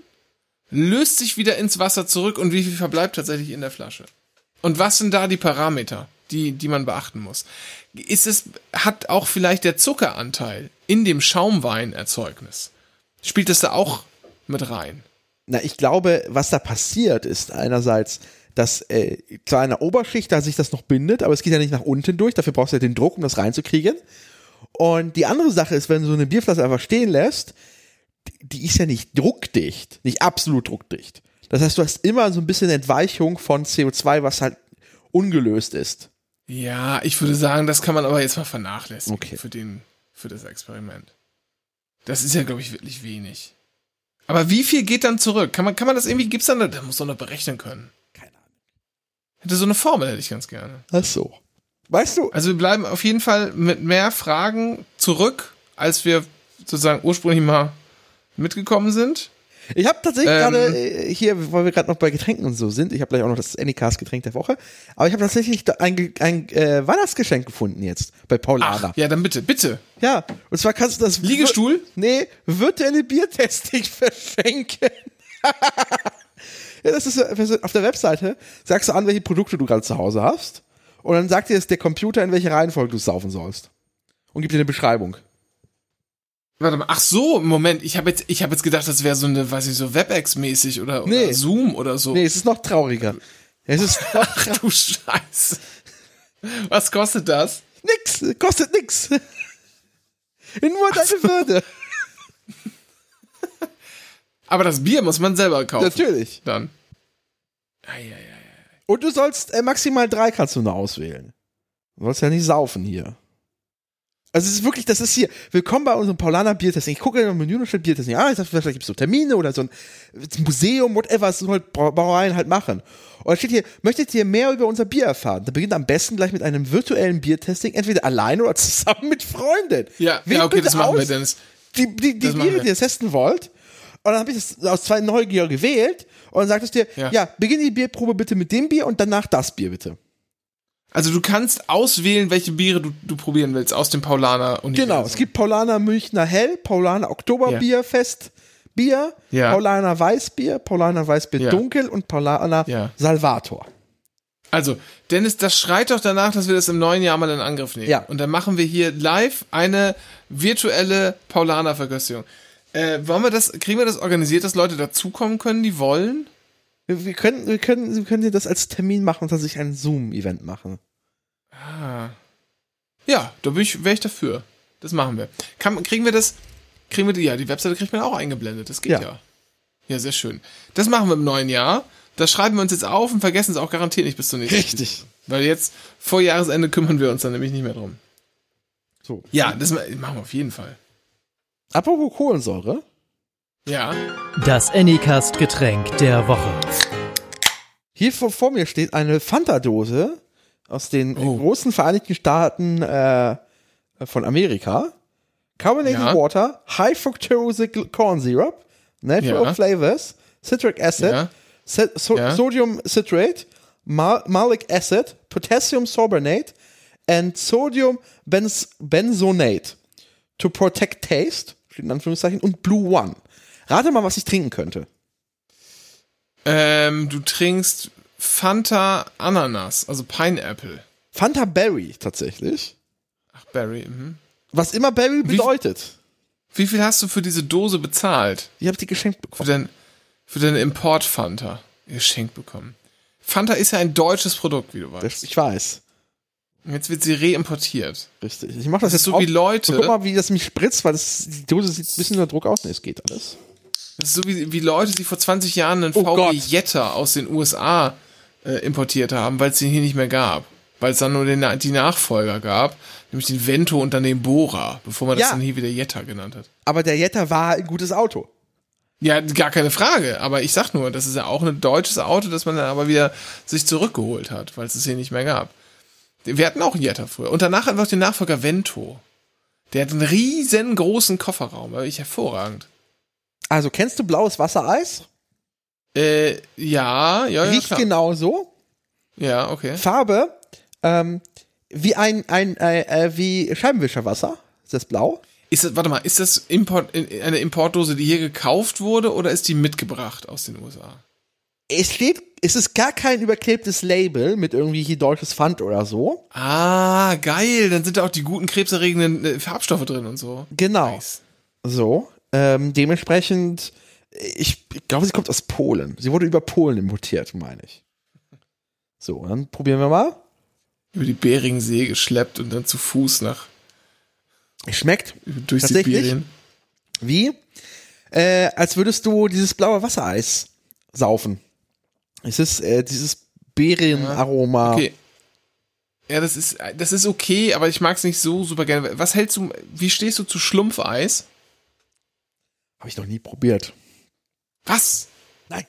löst sich wieder ins Wasser zurück und wie viel verbleibt tatsächlich in der Flasche? Und was sind da die Parameter? die man beachten muss. Hat auch vielleicht der Zuckeranteil in dem Schaumweinerzeugnis, spielt das da auch mit rein? Na, ich glaube, was da passiert, ist einerseits, dass zu einer Oberschicht, da sich das noch bindet, aber es geht ja nicht nach unten durch, dafür brauchst du ja den Druck, um das reinzukriegen. Und die andere Sache ist, wenn du so eine Bierflasche einfach stehen lässt, die ist ja nicht druckdicht, nicht absolut druckdicht. Das heißt, du hast immer so ein bisschen Entweichung von CO2, was halt ungelöst ist. Ja, ich würde sagen, das kann man aber jetzt mal vernachlässigen Okay. für das Experiment. Das ist ja, glaube ich, wirklich wenig. Aber wie viel geht dann zurück? Kann man das irgendwie, gibt's dann, da muss man doch berechnen können. Keine Ahnung. Hätte so eine Formel, hätte ich ganz gerne. Ach so. Weißt du? Also wir bleiben auf jeden Fall mit mehr Fragen zurück, als wir sozusagen ursprünglich mal mitgekommen sind. Ich habe tatsächlich gerade hier, weil wir gerade noch bei Getränken und so sind, ich habe gleich auch noch das Anycast Getränk der Woche, aber ich habe tatsächlich ein Weihnachtsgeschenk gefunden jetzt bei Paulaner. Ach, ja, dann bitte. Ja, und zwar kannst du das Liegestuhl? Nee, virtuelle Biertesting verschenken. Ja, das ist auf der Webseite, sagst du an, welche Produkte du gerade zu Hause hast und dann sagt dir jetzt der Computer, in welche Reihenfolge du saufen sollst und gibt dir eine Beschreibung. Warte mal, ach so, Moment, ich hab jetzt gedacht, das wäre so eine, weiß ich, so WebEx-mäßig oder Zoom oder so. Nee, es ist noch trauriger. Es ist Ach du Scheiße. Was kostet das? nix, kostet nix. Nur deine Würde. Aber das Bier muss man selber kaufen. Natürlich. Dann. Und du sollst maximal 3 kannst du nur auswählen. Du sollst ja nicht saufen hier. Also es ist wirklich, das ist hier, willkommen bei unserem Paulaner Biertesting. Ich gucke in das Menü und steht Biertesting. Ich dachte, vielleicht gibt es so Termine oder so ein Museum, whatever, was so halt Brauereien halt machen. Und da steht hier, möchtet ihr mehr über unser Bier erfahren? Dann beginnt am besten gleich mit einem virtuellen Biertesting, entweder allein oder zusammen mit Freunden. Ja, Wählt okay, bitte das machen wir, aus, Dennis. Die Biere, die ihr testen wollt. Und dann habe ich das aus 2 Neugier gewählt und dann sagt es dir, ja, beginn die Bierprobe bitte mit dem Bier und danach das Bier bitte. Also du kannst auswählen, welche Biere du probieren willst aus dem Paulaner Universum. Genau, es gibt Paulaner Münchner Hell, Paulaner Oktoberbier, Festbier, Paulaner Weißbier, Paulaner Weißbier Dunkel und Paulaner Salvator. Also, Dennis, das schreit doch danach, dass wir das im neuen Jahr mal in Angriff nehmen. Ja. Und dann machen wir hier live eine virtuelle Paulaner-Verköstigung. Kriegen wir das organisiert, dass Leute dazukommen können, die wollen? Wir können dir das als Termin machen und dann sich ein Zoom-Event machen. Ah. Ja, da wäre ich dafür. Das machen wir. Die Webseite kriegt man auch eingeblendet. Das geht ja. Ja, sehr schön. Das machen wir im neuen Jahr. Das schreiben wir uns jetzt auf und vergessen es auch garantiert nicht bis zur nächsten. Richtig. Weil jetzt, vor Jahresende, kümmern wir uns dann nämlich nicht mehr drum. So. Ja, das machen wir auf jeden Fall. Apropos Kohlensäure. Ja. Das Anycast-Getränk der Woche. Hier vor mir steht eine Fanta-Dose aus den großen Vereinigten Staaten von Amerika. Carbonated Water, High Fructose Corn Syrup, Natural Flavors, Citric Acid, Sodium Citrate, Malic Acid, Potassium Sorbonate and Sodium Benzonate to protect taste, steht in Anführungszeichen, und Blue One. Rate mal, was ich trinken könnte. Du trinkst Fanta Ananas, also Pineapple. Fanta Berry, tatsächlich. Ach, Berry, Was immer Berry bedeutet. Wie viel hast du für diese Dose bezahlt? Ich habe die geschenkt bekommen. Für deine Import-Fanta geschenkt bekommen. Fanta ist ja ein deutsches Produkt, wie du weißt. Ich weiß. Jetzt wird sie reimportiert. Richtig. Ich mache das jetzt so wie Leute. Guck mal, wie das mich spritzt, weil die Dose sieht ein bisschen unter Druck aus. Nee, es geht alles. Das ist so wie Leute, die vor 20 Jahren einen VW Jetta aus den USA importiert haben, weil es den hier nicht mehr gab. Weil es dann nur die Nachfolger gab, nämlich den Vento und dann den Bora, bevor man das dann hier wieder Jetta genannt hat. Aber der Jetta war ein gutes Auto. Ja, gar keine Frage. Aber ich sag nur, das ist ja auch ein deutsches Auto, das man dann aber wieder sich zurückgeholt hat, weil es hier nicht mehr gab. Wir hatten auch einen Jetta früher. Und danach einfach den Nachfolger Vento. Der hat einen riesengroßen Kofferraum. Aber ich hervorragend. Also, kennst du blaues Wassereis? Ja. Riecht klar. genauso. Ja, okay. Farbe, wie wie Scheibenwischerwasser. Ist das blau? Ist das eine Importdose, die hier gekauft wurde, oder ist die mitgebracht aus den USA? Es ist gar kein überklebtes Label mit irgendwie hier deutsches Pfand oder so. Ah, geil. Dann sind da auch die guten krebserregenden Farbstoffe drin und so. Genau. Nice. So. Dementsprechend, ich glaube, sie kommt aus Polen. Sie wurde über Polen importiert, meine ich. So, dann probieren wir mal. Über die Beringsee geschleppt und dann zu Fuß Schmeckt durch tatsächlich Sibirien. wie, als würdest du dieses blaue Wassereis saufen. Es ist dieses Beerenaroma. Okay. Ja, das ist okay, aber ich mag es nicht so super gerne. Wie stehst du zu Schlumpfeis? Habe ich noch nie probiert. Was? Nein.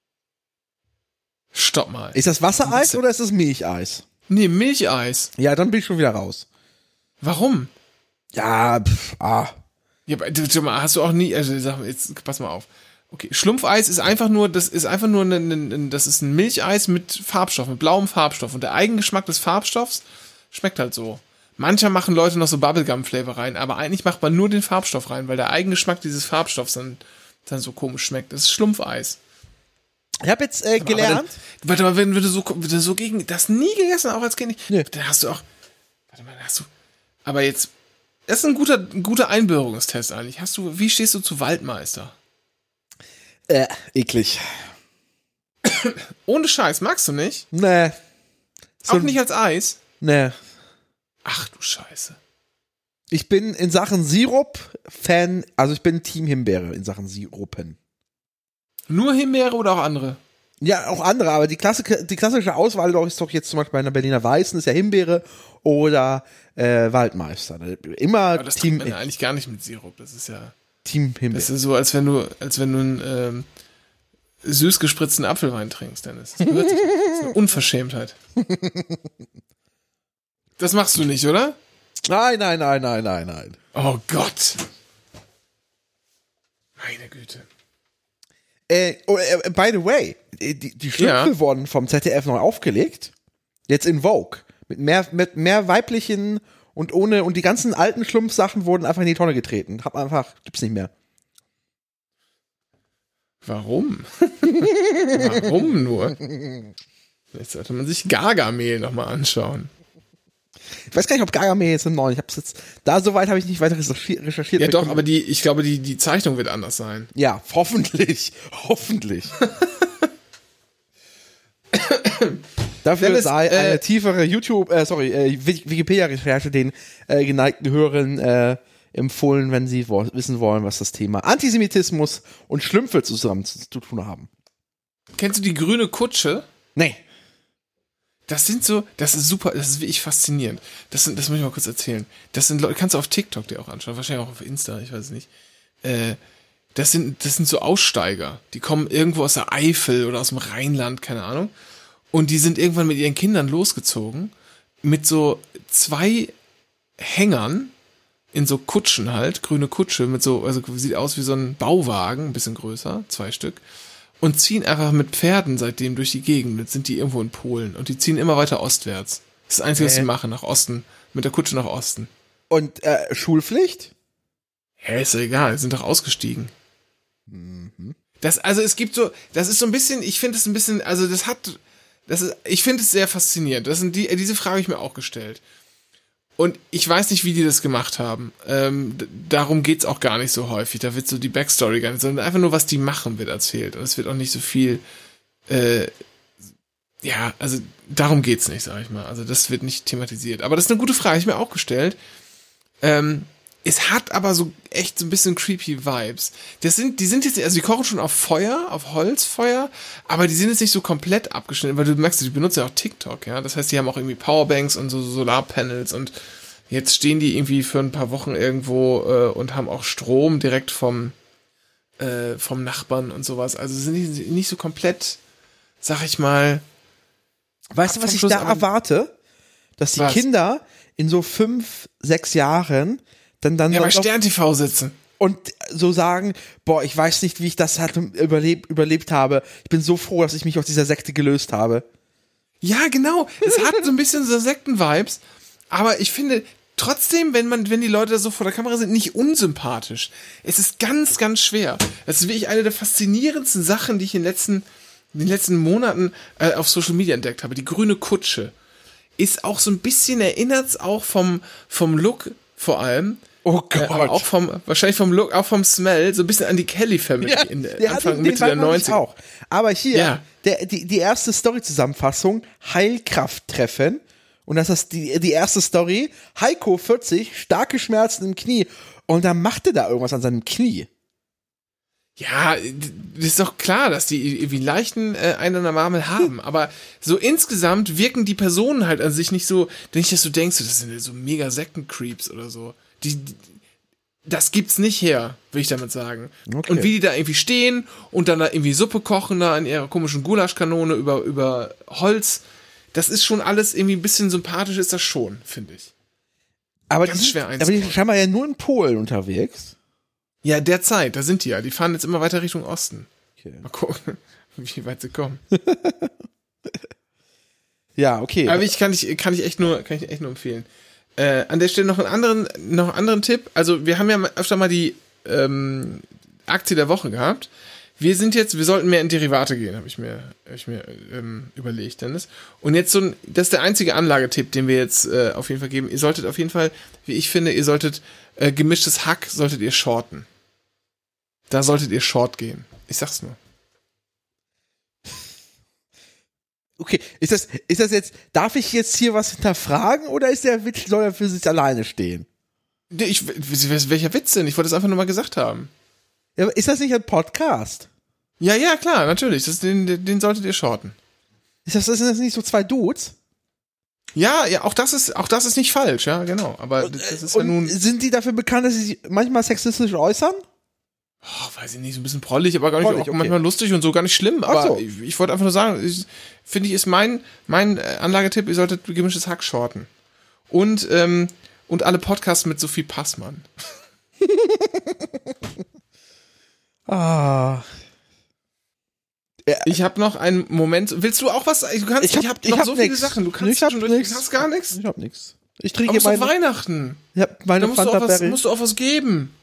Stopp mal. Ist das Wassereis oder ist das Milcheis? Nee, Milcheis. Ja, dann bin ich schon wieder raus. Warum? Ja, Ja, aber hast du auch nie, also sag mal, jetzt pass mal auf. Okay, Schlumpfeis ist einfach nur, das ist ein Milcheis mit Farbstoff, mit blauem Farbstoff. Und der Eigengeschmack des Farbstoffs schmeckt halt so. Mancher machen Leute noch so Bubblegum-Flavor rein, aber eigentlich macht man nur den Farbstoff rein, weil der Eigengeschmack dieses Farbstoffs dann so komisch schmeckt. Das ist Schlumpfeis. ich habe jetzt gelernt. Warte mal, wenn du so gegen das nie gegessen, auch als Kind nicht, Nee. dann hast du auch, aber jetzt, das ist ein guter Einbürgerungstest eigentlich. Wie stehst du zu Waldmeister? Eklig. Ohne Scheiß, magst du nicht? Nee. Auch nicht als Eis? Nee. Ach du Scheiße. Ich bin in Sachen Sirup Fan, also ich bin Team Himbeere in Sachen Sirupen. Nur Himbeere oder auch andere? Ja, auch andere, aber die klassische Auswahl ist doch jetzt zum Beispiel bei einer Berliner Weißen ist ja Himbeere oder Waldmeister. Immer Aber das Team trinkt man ja eigentlich gar nicht mit Sirup. Das ist ja, Team Himbeere. das ist so, als wenn du einen süß gespritzten Apfelwein trinkst, Dennis. Das ist eine Unverschämtheit. Das machst du nicht, oder? Nein. Oh Gott. Meine Güte. By the way, die Schlümpfe wurden vom ZDF neu aufgelegt. Jetzt in Vogue. Mit mehr weiblichen und die ganzen alten Schlumpfsachen wurden einfach in die Tonne getreten. Gibt's nicht mehr. Warum? Warum nur? Vielleicht sollte man sich Gargamel nochmal anschauen. Ich weiß gar nicht, ob Gargamel jetzt im Neuen. Soweit habe ich nicht weiter recherchiert. Ja doch, aber ich glaube, die Zeichnung wird anders sein. Ja, hoffentlich. Dafür sei eine tiefere Wikipedia-Recherche den geneigten Hörern empfohlen, wenn sie wissen wollen, was das Thema Antisemitismus und Schlümpfe zusammen zu tun haben. Kennst du die grüne Kutsche? Nee. Das ist super, das ist wirklich faszinierend. Das muss ich mal kurz erzählen. Das sind Leute, kannst du auf TikTok dir auch anschauen, wahrscheinlich auch auf Insta, ich weiß es nicht. Das sind so Aussteiger, die kommen irgendwo aus der Eifel oder aus dem Rheinland, keine Ahnung. Und die sind irgendwann mit ihren Kindern losgezogen, mit so 2 Hängern in so Kutschen halt, grüne Kutsche, also sieht aus wie so ein Bauwagen, ein bisschen größer, 2 Stück. Und ziehen einfach mit Pferden seitdem durch die Gegend. Jetzt sind die irgendwo in Polen. Und die ziehen immer weiter ostwärts. Das ist das Einzige, was sie machen, nach Osten. Mit der Kutsche nach Osten. Und Schulpflicht? Ja, ist ja egal, sind doch ausgestiegen. Mhm. Das ist so ein bisschen, ich finde es ein bisschen, also ich finde es sehr faszinierend. Diese Frage habe ich mir auch gestellt. Und ich weiß nicht, wie die das gemacht haben. Darum geht's auch gar nicht so häufig. Da wird so die Backstory gar nicht, sondern einfach nur, was die machen, wird erzählt. Und es wird auch nicht so viel, also darum geht's nicht, sag ich mal. Also das wird nicht thematisiert. Aber das ist eine gute Frage, ich mir auch gestellt. Es hat aber so echt so ein bisschen creepy Vibes. Die sind jetzt, also die kochen schon auf Feuer, auf Holzfeuer, aber die sind jetzt nicht so komplett abgeschnitten, weil du merkst, die benutzen ja auch TikTok, ja. Das heißt, die haben auch irgendwie Powerbanks und so Solarpanels und jetzt stehen die irgendwie für ein paar Wochen irgendwo und haben auch Strom direkt vom Nachbarn und sowas. Also sind die nicht so komplett, sag ich mal. Weißt du, was ich da erwarte? Dass die Kinder in so 5, 6 Jahren dann bei Stern TV sitzen. Und so sagen, boah, ich weiß nicht, wie ich das halt überlebt habe. Ich bin so froh, dass ich mich aus dieser Sekte gelöst habe. Ja, genau. Es hat so ein bisschen so Sekten-Vibes. Aber ich finde trotzdem, wenn die Leute da so vor der Kamera sind, nicht unsympathisch. Es ist ganz, ganz schwer. Das ist wirklich eine der faszinierendsten Sachen, die ich in den letzten in den letzten Monaten auf Social Media entdeckt habe, die grüne Kutsche, ist auch so ein bisschen, erinnert's auch vom Look vor allem. Oh Gott. Aber auch wahrscheinlich vom Look, auch vom Smell, so ein bisschen an die Kelly Family in Anfang, Mitte der 90er. Auch. Aber hier, die erste Story-Zusammenfassung, Heilkrafttreffen. Und das ist die erste Story. Heiko, 40, starke Schmerzen im Knie. Und dann machte da irgendwas an seinem Knie. Ja, das ist doch klar, dass die irgendwie leichten Einnahmemarmel haben, aber so insgesamt wirken die Personen halt an sich nicht so, nicht, dass du denkst, das sind so mega Sektencreeps oder so. Das gibt's nicht her, will ich damit sagen. Okay. Und wie die da irgendwie stehen und dann da irgendwie Suppe kochen da in ihrer komischen Gulaschkanone über Holz, das ist schon alles irgendwie ein bisschen sympathisch, ist das schon, finde ich. Aber ganz schwer einzubauen. Aber die scheinbar ja nur in Polen unterwegs. Ja, derzeit, da sind die ja. Die fahren jetzt immer weiter Richtung Osten. Okay. Mal gucken, wie weit sie kommen. Ja, okay. Aber kann ich echt nur empfehlen. An der Stelle noch einen anderen Tipp. Also wir haben ja öfter mal die Aktie der Woche gehabt. Wir sollten mehr in Derivate gehen, habe ich mir überlegt, Dennis. Und jetzt das ist der einzige Anlagetipp, den wir jetzt auf jeden Fall geben. Ihr solltet auf jeden Fall, wie ich finde, gemischtes Hack solltet ihr shorten. Da solltet ihr short gehen. Ich sag's nur. Okay, ist das jetzt, darf ich jetzt hier was hinterfragen oder ist der Witz, soll er für sich alleine stehen? Welcher Witz denn? Ich wollte es einfach nur mal gesagt haben. Ja, ist das nicht ein Podcast? Ja, klar, natürlich. Den solltet ihr shorten. Sind das nicht so zwei Dudes? Ja, auch das ist nicht falsch, ja, genau. Aber das ist ja nun. Sind die dafür bekannt, dass sie sich manchmal sexistisch äußern? Oh, weiß ich nicht, so ein bisschen prollig, aber gar nicht, auch manchmal lustig und so, gar nicht schlimm. Aber so. Ich wollte einfach nur sagen, finde ich, ist mein Anlagetipp, ihr solltet gemischtes Hack shorten. Und alle Podcasts mit Sophie Passmann. Ah. Ich habe noch einen Moment. Willst du auch was? Ich hab noch so viele Sachen. Du hast gar nichts? Ich hab nichts. Ich trinke aber Weihnachten. Ich hab meine da musst du auch was geben.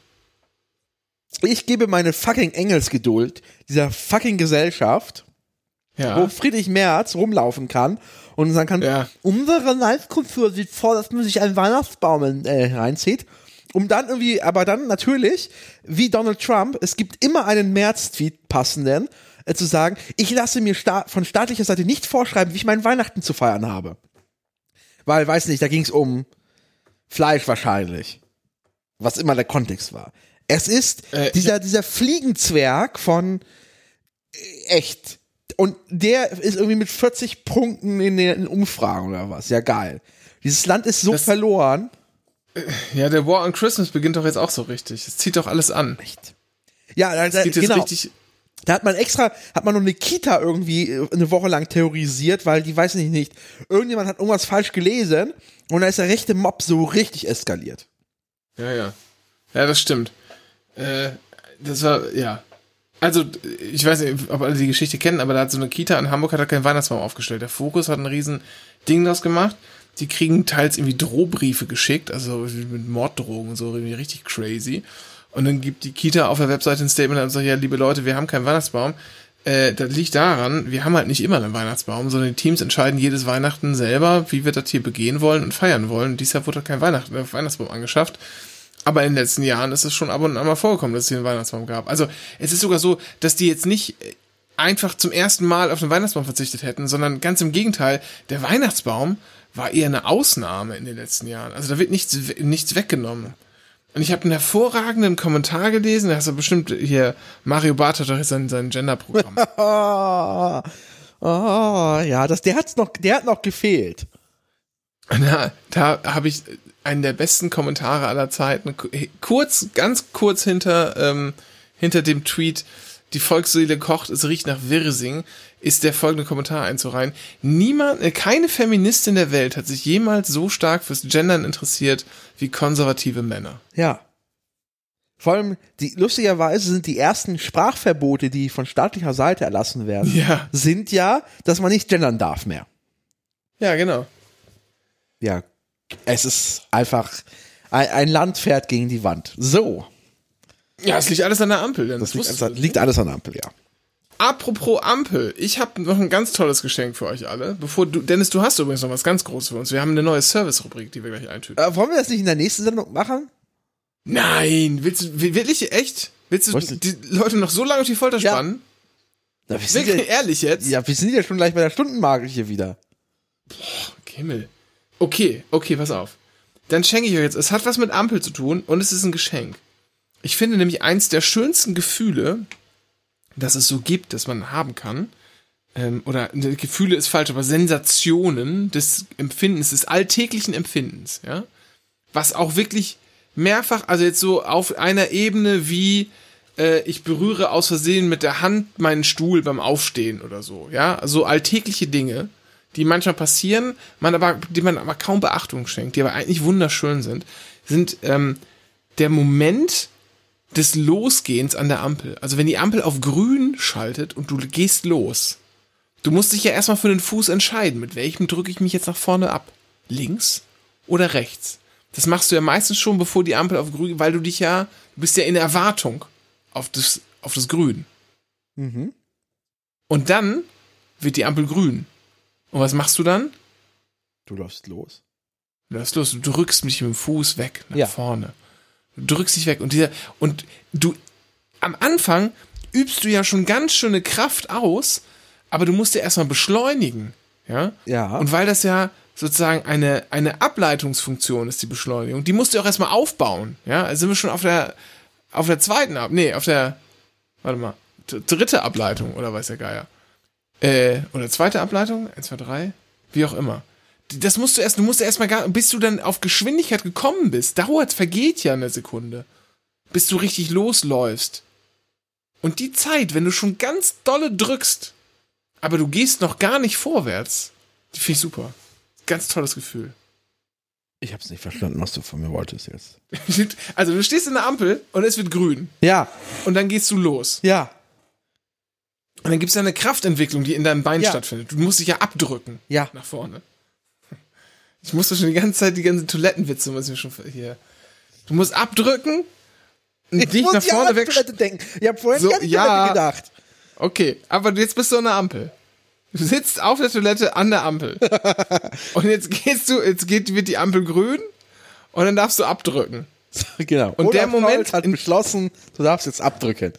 Ich gebe meine fucking Engelsgeduld dieser fucking Gesellschaft, wo Friedrich Merz rumlaufen kann und sagen kann, unsere Live-Kultur sieht vor, dass man sich einen Weihnachtsbaum reinzieht. Aber dann natürlich, wie Donald Trump, es gibt immer einen Merz-Tweet passenden, zu sagen, ich lasse mir von staatlicher Seite nicht vorschreiben, wie ich meinen Weihnachten zu feiern habe. Weil, weiß nicht, da ging es um Fleisch wahrscheinlich. Was immer der Kontext war. Es ist dieser Fliegenzwerg von echt. Und der ist irgendwie mit 40 Punkten in den Umfragen oder was. Ja, geil. Dieses Land ist so verloren. Ja, der War on Christmas beginnt doch jetzt auch so richtig. Es zieht doch alles an. Echt? Ja, das geht jetzt richtig. Da hat man noch eine Kita irgendwie eine Woche lang terrorisiert, weil die weiß nicht, irgendjemand hat irgendwas falsch gelesen und da ist der rechte Mob so richtig eskaliert. Ja. Ja, das stimmt. Das war, ja. Also, ich weiß nicht, ob alle die Geschichte kennen, aber da hat so eine Kita in Hamburg keinen Weihnachtsbaum aufgestellt. Der Fokus hat ein riesen Ding draus gemacht. Die kriegen teils irgendwie Drohbriefe geschickt, also mit Morddrogen und so, irgendwie richtig crazy. Und dann gibt die Kita auf der Webseite ein Statement und sagt, ja, liebe Leute, wir haben keinen Weihnachtsbaum. Das liegt daran, wir haben halt nicht immer einen Weihnachtsbaum, sondern die Teams entscheiden jedes Weihnachten selber, wie wir das hier begehen wollen und feiern wollen. Und dieses Jahr wurde halt kein Weihnachtsbaum angeschafft. Aber in den letzten Jahren ist es schon ab und an mal vorgekommen, dass es hier einen Weihnachtsbaum gab. Also es ist sogar so, dass die jetzt nicht einfach zum ersten Mal auf den Weihnachtsbaum verzichtet hätten, sondern ganz im Gegenteil, der Weihnachtsbaum war eher eine Ausnahme in den letzten Jahren. Also da wird nichts weggenommen. Und ich habe einen hervorragenden Kommentar gelesen, da hast du bestimmt hier, Mario Barth hat doch jetzt sein Gender-Programm. Ja, der hat noch gefehlt. Na, da habe ich einen der besten Kommentare aller Zeiten, ganz kurz hinter dem Tweet, die Volksseele kocht, es riecht nach Wirsing, ist der folgende Kommentar einzureihen. Keine Feministin der Welt hat sich jemals so stark fürs Gendern interessiert wie konservative Männer. Ja. Vor allem, lustigerweise sind die ersten Sprachverbote, die von staatlicher Seite erlassen werden, sind ja, dass man nicht gendern darf mehr. Ja, genau. Ja, es ist einfach, ein Land fährt gegen die Wand. So. Ja, es liegt alles an der Ampel. Das liegt alles an der Ampel, ja. Apropos Ampel, ich habe noch ein ganz tolles Geschenk für euch alle. Dennis, du hast übrigens noch was ganz Großes für uns. Wir haben eine neue Service-Rubrik, die wir gleich eintüten. Wollen wir das nicht in der nächsten Sendung machen? Nein, willst du wirklich echt? Willst du die Leute noch so lange auf die Folter spannen? Ja. Wirklich ehrlich jetzt? Ja, wir sind ja schon gleich bei der Stundenmarke hier wieder. Boah, Himmel. Okay, pass auf. Dann schenke ich euch jetzt. Es hat was mit Ampel zu tun und es ist ein Geschenk. Ich finde nämlich eins der schönsten Gefühle, das es so gibt, dass man haben kann, oder Gefühle ist falsch, aber Sensationen des Empfindens, des alltäglichen Empfindens, ja, was auch wirklich mehrfach, also jetzt so auf einer Ebene wie ich berühre aus Versehen mit der Hand meinen Stuhl beim Aufstehen oder so, ja, also alltägliche Dinge, die manchmal passieren, die man aber kaum Beachtung schenkt, die aber eigentlich wunderschön sind der Moment des Losgehens an der Ampel. Also wenn die Ampel auf grün schaltet und du gehst los. Du musst dich ja erstmal für den Fuß entscheiden, mit welchem drücke ich mich jetzt nach vorne ab. Links oder rechts. Das machst du ja meistens schon, bevor die Ampel auf grün, weil du bist ja in Erwartung auf das Grün. Mhm. Und dann wird die Ampel grün. Und was machst du dann? Du läufst los. Du drückst mich mit dem Fuß weg nach vorne. Du drückst dich weg und du am Anfang übst du ja schon ganz schöne Kraft aus, aber du musst ja erstmal beschleunigen, ja? Ja. Und weil das ja sozusagen eine Ableitungsfunktion ist, die Beschleunigung, die musst du auch erstmal aufbauen, ja? Also sind wir schon auf der zweiten dritte Ableitung oder weiß der Geier. Oder zweite Ableitung, 1, 2, 3, wie auch immer. Du musst erstmal bis du dann auf Geschwindigkeit gekommen bist, vergeht ja eine Sekunde, bis du richtig losläufst. Und die Zeit, wenn du schon ganz dolle drückst, aber du gehst noch gar nicht vorwärts, die finde ich super. Ganz tolles Gefühl. Ich hab's nicht verstanden, was du von mir wolltest jetzt. Also du stehst in der Ampel und es wird grün. Ja. Und dann gehst du los. Ja. Und dann gibt's eine Kraftentwicklung, die in deinem Bein stattfindet. Du musst dich ja abdrücken. Ja. Nach vorne. Ich musste schon die ganze Zeit die ganzen Toilettenwitze, was mir schon hier. Du musst abdrücken und dich nach vorne weg. Denken. Ich hab vorhin gar nicht Toilette gedacht. Okay, aber jetzt bist du an der Ampel. Du sitzt auf der Toilette an der Ampel. Und jetzt wird die Ampel grün und dann darfst du abdrücken. Genau. Und der Moment hat beschlossen, du darfst jetzt abdrücken.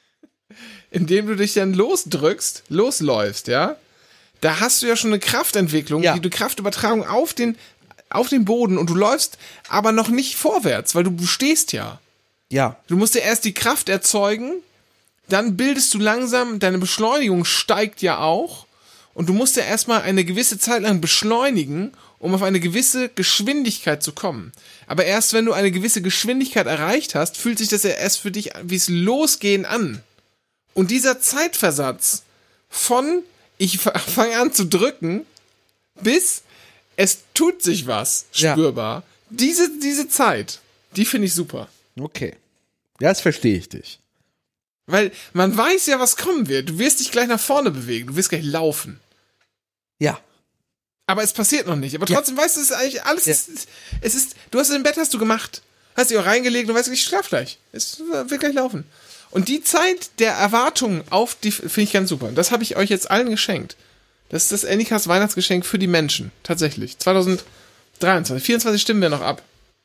Indem du dich dann losläufst, ja? Da hast du ja schon eine Kraftentwicklung, die Kraftübertragung auf den Boden und du läufst aber noch nicht vorwärts, weil du stehst ja. Ja. Du musst ja erst die Kraft erzeugen, dann bildest du langsam, deine Beschleunigung steigt ja auch und du musst ja erstmal eine gewisse Zeit lang beschleunigen, um auf eine gewisse Geschwindigkeit zu kommen. Aber erst wenn du eine gewisse Geschwindigkeit erreicht hast, fühlt sich das ja erst für dich wie es Losgehen an. Und dieser Zeitversatz von ich fange an zu drücken, bis es tut sich was spürbar. Diese Zeit, die finde ich super. Okay. Ja, das verstehe ich dich. Weil man weiß ja, was kommen wird. Du wirst dich gleich nach vorne bewegen. Du wirst gleich laufen. Ja. Aber es passiert noch nicht. Aber trotzdem weißt du, es ist eigentlich alles. Du hast es im Bett hast du gemacht. Hast dich auch reingelegt und weißt, ich schlaf gleich. Es wird gleich laufen. Und die Zeit der Erwartung auf die finde ich ganz super. Das habe ich euch jetzt allen geschenkt. Das ist das Anycast Weihnachtsgeschenk für die Menschen. Tatsächlich. 2023. 24 stimmen wir noch ab.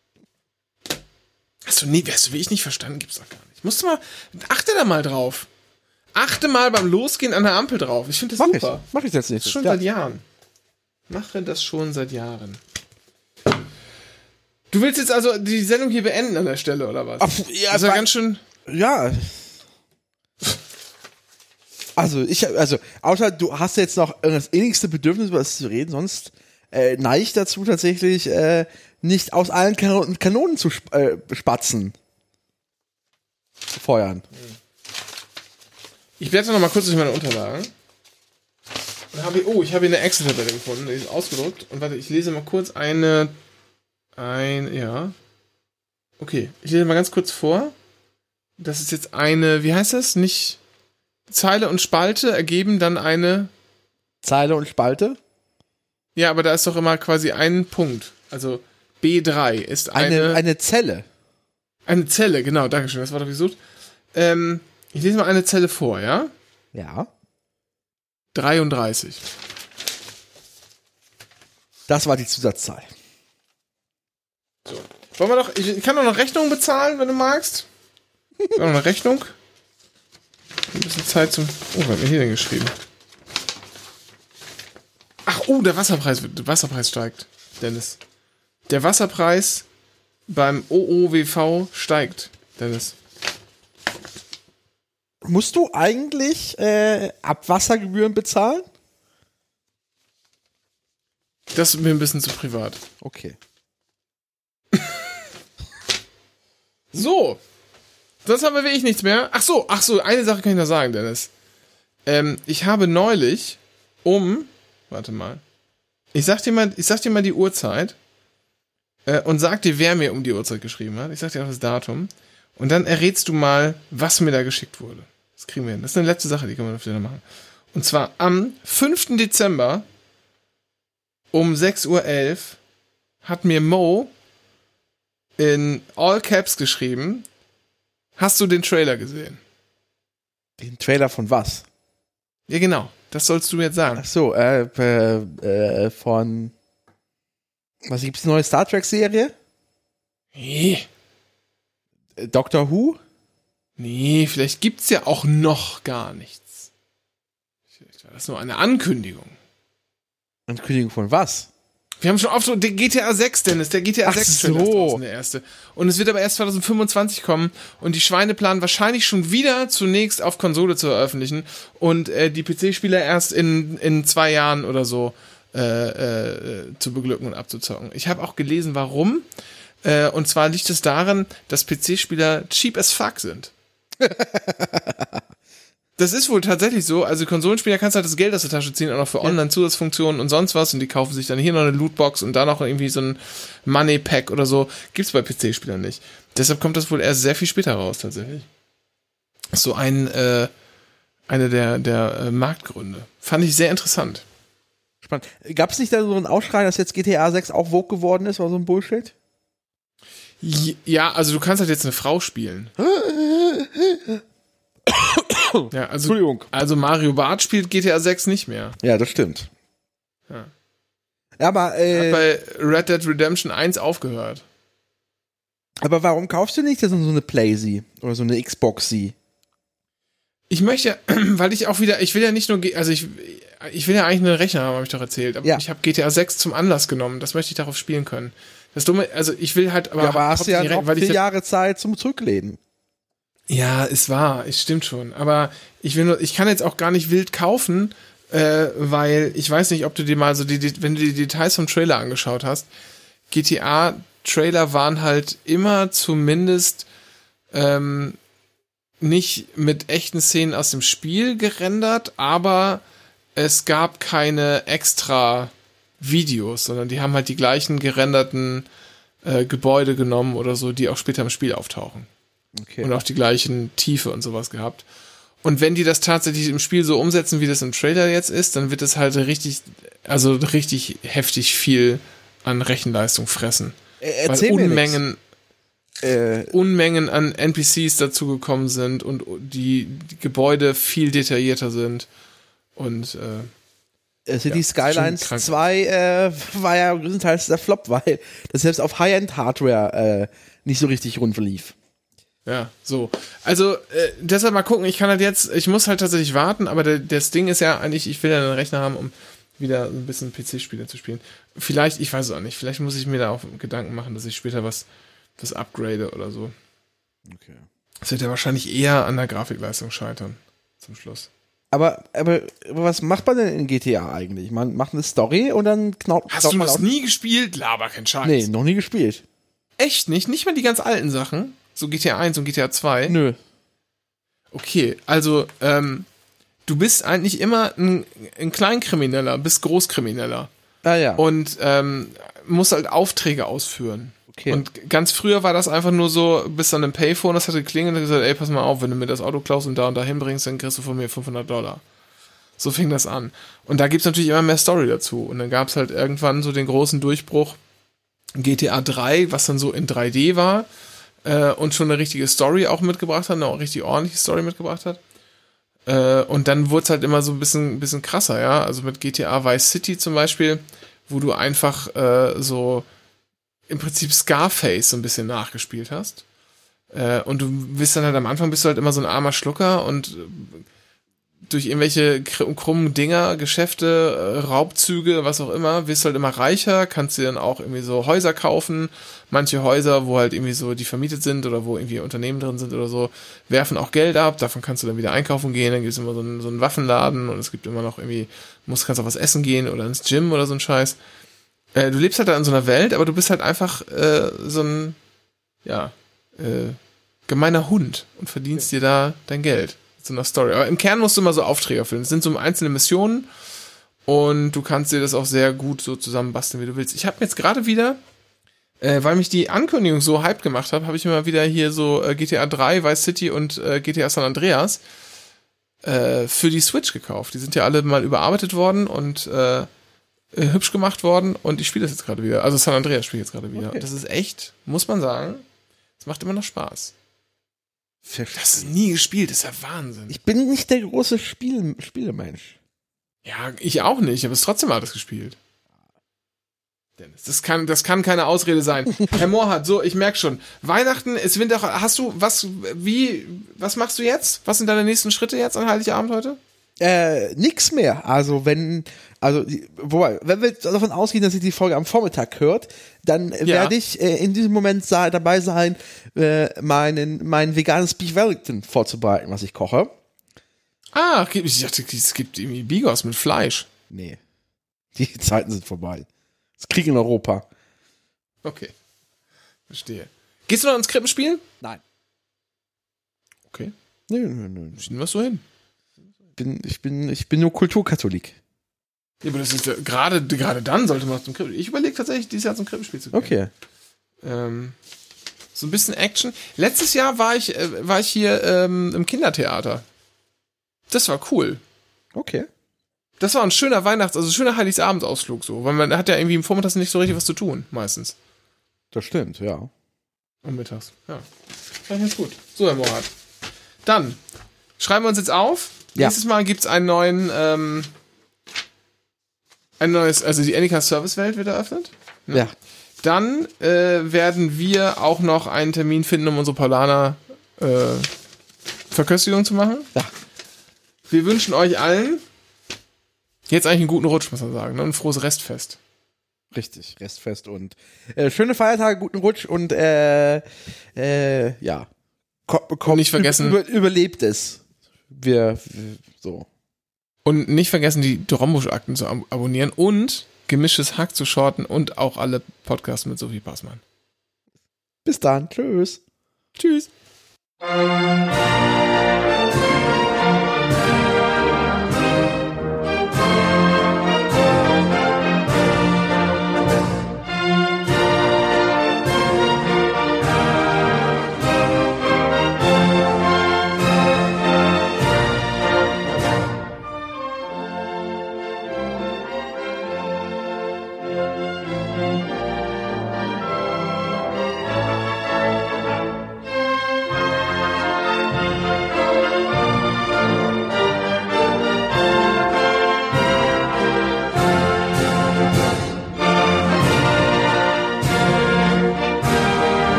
Hast du wirklich nicht verstanden? Gibt's doch gar nicht. Achte da mal drauf. Achte mal beim Losgehen an der Ampel drauf. Ich finde das super. Mach ich jetzt nicht. Schon seit Jahren. Mache das schon seit Jahren. Du willst jetzt also die Sendung hier beenden an der Stelle, oder was? Ach, ja, das ist ja ganz schön... Ja. Also, außer du hast jetzt noch das innigste Bedürfnis, über das zu reden, sonst neige ich dazu tatsächlich nicht aus allen Kanonen zu spatzen. Zu feuern. Ich blätter noch mal kurz durch meine Unterlagen. Ich habe hier eine Excel-Tabelle gefunden, die ist ausgedruckt. Und warte, ich lese mal kurz Okay, ich lese mal ganz kurz vor. Das ist jetzt wie heißt das? Nicht Zeile und Spalte ergeben dann eine... Zeile und Spalte? Ja, aber da ist doch immer quasi ein Punkt. Also B3 ist eine Zelle. Eine Zelle, genau, dankeschön, das war doch gesucht. Ich lese mal eine Zelle vor, ja? Ja. 33. Das war die Zusatzzahl. So. Wollen wir doch, ich kann doch noch Rechnung bezahlen, wenn du magst. Noch eine Rechnung. Ein bisschen Zeit zum. Oh, was hat mir hier denn geschrieben? Ach, oh, der Wasserpreis steigt, Dennis. Der Wasserpreis beim OOWV steigt, Dennis. Musst du eigentlich Abwassergebühren bezahlen? Das ist mir ein bisschen zu privat. Okay. So. Sonst haben wir wirklich nichts mehr. Ach so, eine Sache kann ich noch sagen, Dennis. Ich habe neulich warte mal. Ich sag dir mal die Uhrzeit und sag dir, wer mir um die Uhrzeit geschrieben hat. Ich sag dir auch das Datum. Und dann errätst du mal, was mir da geschickt wurde. Das kriegen wir hin. Das ist eine letzte Sache, die können wir wieder machen. Und zwar am 5. Dezember um 6:11 Uhr hat mir Mo in All Caps geschrieben: Hast du den Trailer gesehen? Den Trailer von was? Ja, genau. Das sollst du jetzt sagen. Ach so, von was gibt's, eine neue Star Trek Serie? Nee. Doctor Who? Nee, vielleicht gibt's ja auch noch gar nichts. Vielleicht war das nur eine Ankündigung. Ankündigung von was? Wir haben schon oft so, der GTA 6, Dennis, der GTA 6 Trailer ist draußen, der erste. Und es wird aber erst 2025 kommen und die Schweine planen wahrscheinlich schon wieder zunächst auf Konsole zu veröffentlichen und die PC-Spieler erst in 2 Jahren oder so zu beglücken und abzuzocken. Ich habe auch gelesen, warum. Und zwar liegt es daran, dass PC-Spieler cheap as fuck sind. Das ist wohl tatsächlich so. Also Konsolenspieler kannst halt das Geld aus der Tasche ziehen, auch noch für Online-Zusatzfunktionen und sonst was. Und die kaufen sich dann hier noch eine Lootbox und da noch irgendwie so ein Money-Pack oder so. Gibt's bei PC-Spielern nicht. Deshalb kommt das wohl erst sehr viel später raus, tatsächlich. So eine der Marktgründe. Fand ich sehr interessant. Spannend. Gab's nicht da so einen Aufschrei, dass jetzt GTA 6 auch woke geworden ist, oder so ein Bullshit? Ja, also du kannst halt jetzt eine Frau spielen. Ja, Entschuldigung. Also Mario Barth spielt GTA 6 nicht mehr. Ja, das stimmt. Ja. Aber, Hat bei Red Dead Redemption 1 aufgehört. Aber warum kaufst du nicht so eine Playsee oder so eine Xboxy? Ich möchte, weil ich auch wieder, ich will ja nicht nur, also ich will ja eigentlich einen Rechner haben, habe ich doch erzählt. Aber ich habe GTA 6 zum Anlass genommen. Das möchte ich darauf spielen können. Das Dumme, also ich will halt, aber hast du ja noch 4 Jahre Zeit zum Zurückleben. Ja, ist wahr, es stimmt schon. Aber ich kann jetzt auch gar nicht wild kaufen, weil ich weiß nicht, ob du dir mal so wenn du die Details vom Trailer angeschaut hast, GTA-Trailer waren halt immer zumindest nicht mit echten Szenen aus dem Spiel gerendert, aber es gab keine extra Videos, sondern die haben halt die gleichen gerenderten Gebäude genommen oder so, die auch später im Spiel auftauchen. Okay. Und auch die gleichen Tiefe und sowas gehabt. Und wenn die das tatsächlich im Spiel so umsetzen, wie das im Trailer jetzt ist, dann wird es halt richtig heftig viel an Rechenleistung fressen. Erzähl weil Unmengen an NPCs dazugekommen sind und die Gebäude viel detaillierter sind. Und City Skylines 2 war ja größtenteils der Flop, weil das selbst auf High-End-Hardware nicht so richtig rund lief. Ja, so. Also, deshalb mal gucken, ich muss halt tatsächlich warten, aber das Ding ist ja eigentlich, ich will ja einen Rechner haben, um wieder ein bisschen PC-Spiele zu spielen. Vielleicht, ich weiß es auch nicht, vielleicht muss ich mir da auch Gedanken machen, dass ich später was upgrade oder so. Okay. Das wird ja wahrscheinlich eher an der Grafikleistung scheitern, zum Schluss. Aber was macht man denn in GTA eigentlich? Man macht eine Story und dann knallt Hast du das nie gespielt? Laber, kein Scheiß. Nee, noch nie gespielt. Echt nicht? Nicht mal die ganz alten Sachen? So GTA 1 und GTA 2? Nö. Okay, also, du bist eigentlich immer ein Kleinkrimineller, bis Großkrimineller. Ah ja. Und musst halt Aufträge ausführen. Okay. Und ganz früher war das einfach nur so, bist an einem Payphone, das hat geklingelt und gesagt, ey, pass mal auf, wenn du mir das Auto klaust und da hinbringst, dann kriegst du von mir $500. So fing das an. Und da gibt's natürlich immer mehr Story dazu. Und dann gab's halt irgendwann so den großen Durchbruch GTA 3, was dann so in 3D war und schon eine richtige Story auch mitgebracht hat, eine richtig ordentliche Story mitgebracht hat. Und dann wurde es halt immer so ein bisschen krasser, ja. Also mit GTA Vice City zum Beispiel, wo du einfach so im Prinzip Scarface so ein bisschen nachgespielt hast. Und du bist dann halt am Anfang bist du halt immer so ein armer Schlucker und durch irgendwelche krummen Dinger, Geschäfte, Raubzüge, was auch immer, wirst du halt immer reicher, kannst dir dann auch irgendwie so Häuser kaufen. Manche Häuser, wo halt irgendwie so die vermietet sind oder wo irgendwie Unternehmen drin sind oder so, werfen auch Geld ab, davon kannst du dann wieder einkaufen gehen, dann gibt es immer so einen Waffenladen und es gibt immer noch irgendwie, kannst auch was essen gehen oder ins Gym oder so ein Scheiß. Du lebst halt da in so einer Welt, aber du bist halt einfach so ein, gemeiner Hund und verdienst dir da dein Geld. So einer Story. Aber im Kern musst du immer so Aufträge erfüllen. Es sind so einzelne Missionen und du kannst dir das auch sehr gut so zusammenbasteln, wie du willst. Ich habe jetzt gerade wieder, weil mich die Ankündigung so hyped gemacht hat, habe ich mir mal wieder hier so GTA 3, Vice City und GTA San Andreas für die Switch gekauft. Die sind ja alle mal überarbeitet worden und hübsch gemacht worden und ich spiele das jetzt gerade wieder. Also San Andreas spiele ich jetzt gerade wieder. Okay. Das ist echt, muss man sagen, es macht immer noch Spaß. Das ist nie gespielt, das ist ja Wahnsinn. Ich bin nicht der große Spielemensch. Ja, ich auch nicht, aber es trotzdem alles gespielt. Dennis, das kann keine Ausrede sein. Herr Mohrhardt, so, ich merke schon. Weihnachten ist Winter. Hast du, was machst du jetzt? Was sind deine nächsten Schritte jetzt an Heiligabend heute? Nix mehr. Wobei, wenn wir davon ausgehen, dass ihr die Folge am Vormittag hört, dann werde ich in diesem Moment dabei sein, mein veganes Beef Wellington vorzubereiten, was ich koche. Ah, ich dachte, es gibt irgendwie Bigos mit Fleisch. Nee. Die Zeiten sind vorbei. Das Krieg in Europa. Okay. Verstehe. Gehst du noch ins Krippenspiel? Nein. Okay. Nö. Schieben wir es so hin. Ich bin nur Kulturkatholik. Ja, aber das ist ja, gerade dann sollte man zum Krippenspiel. Ich überlege tatsächlich, dieses Jahr zum Krippenspiel zu gehen. Okay. So ein bisschen Action. Letztes Jahr war ich hier im Kindertheater. Das war cool. Okay. Das war ein schöner schöner Heiligabendsausflug so, weil man hat ja irgendwie im Vormittag nicht so richtig was zu tun, meistens. Das stimmt, ja. Und mittags, ja. Das ist gut. So, Herr Mohrhardt. Dann schreiben wir uns jetzt auf. Ja. Nächstes Mal gibt es also die Anycast Servicewelt wird eröffnet. Ne? Ja. Dann werden wir auch noch einen Termin finden, um unsere Paulaner Verköstigung zu machen. Ja. Wir wünschen euch allen jetzt eigentlich einen guten Rutsch, muss man sagen, ne? Ein frohes Restfest. Richtig, Restfest und schöne Feiertage, guten Rutsch und ja. Und nicht vergessen, überlebt es. Wir so. Und nicht vergessen, die Dorombusch-Akten zu abonnieren und Gemischtes Hack zu shorten und auch alle Podcasts mit Sophie Passmann. Bis dann. Tschüss. Tschüss.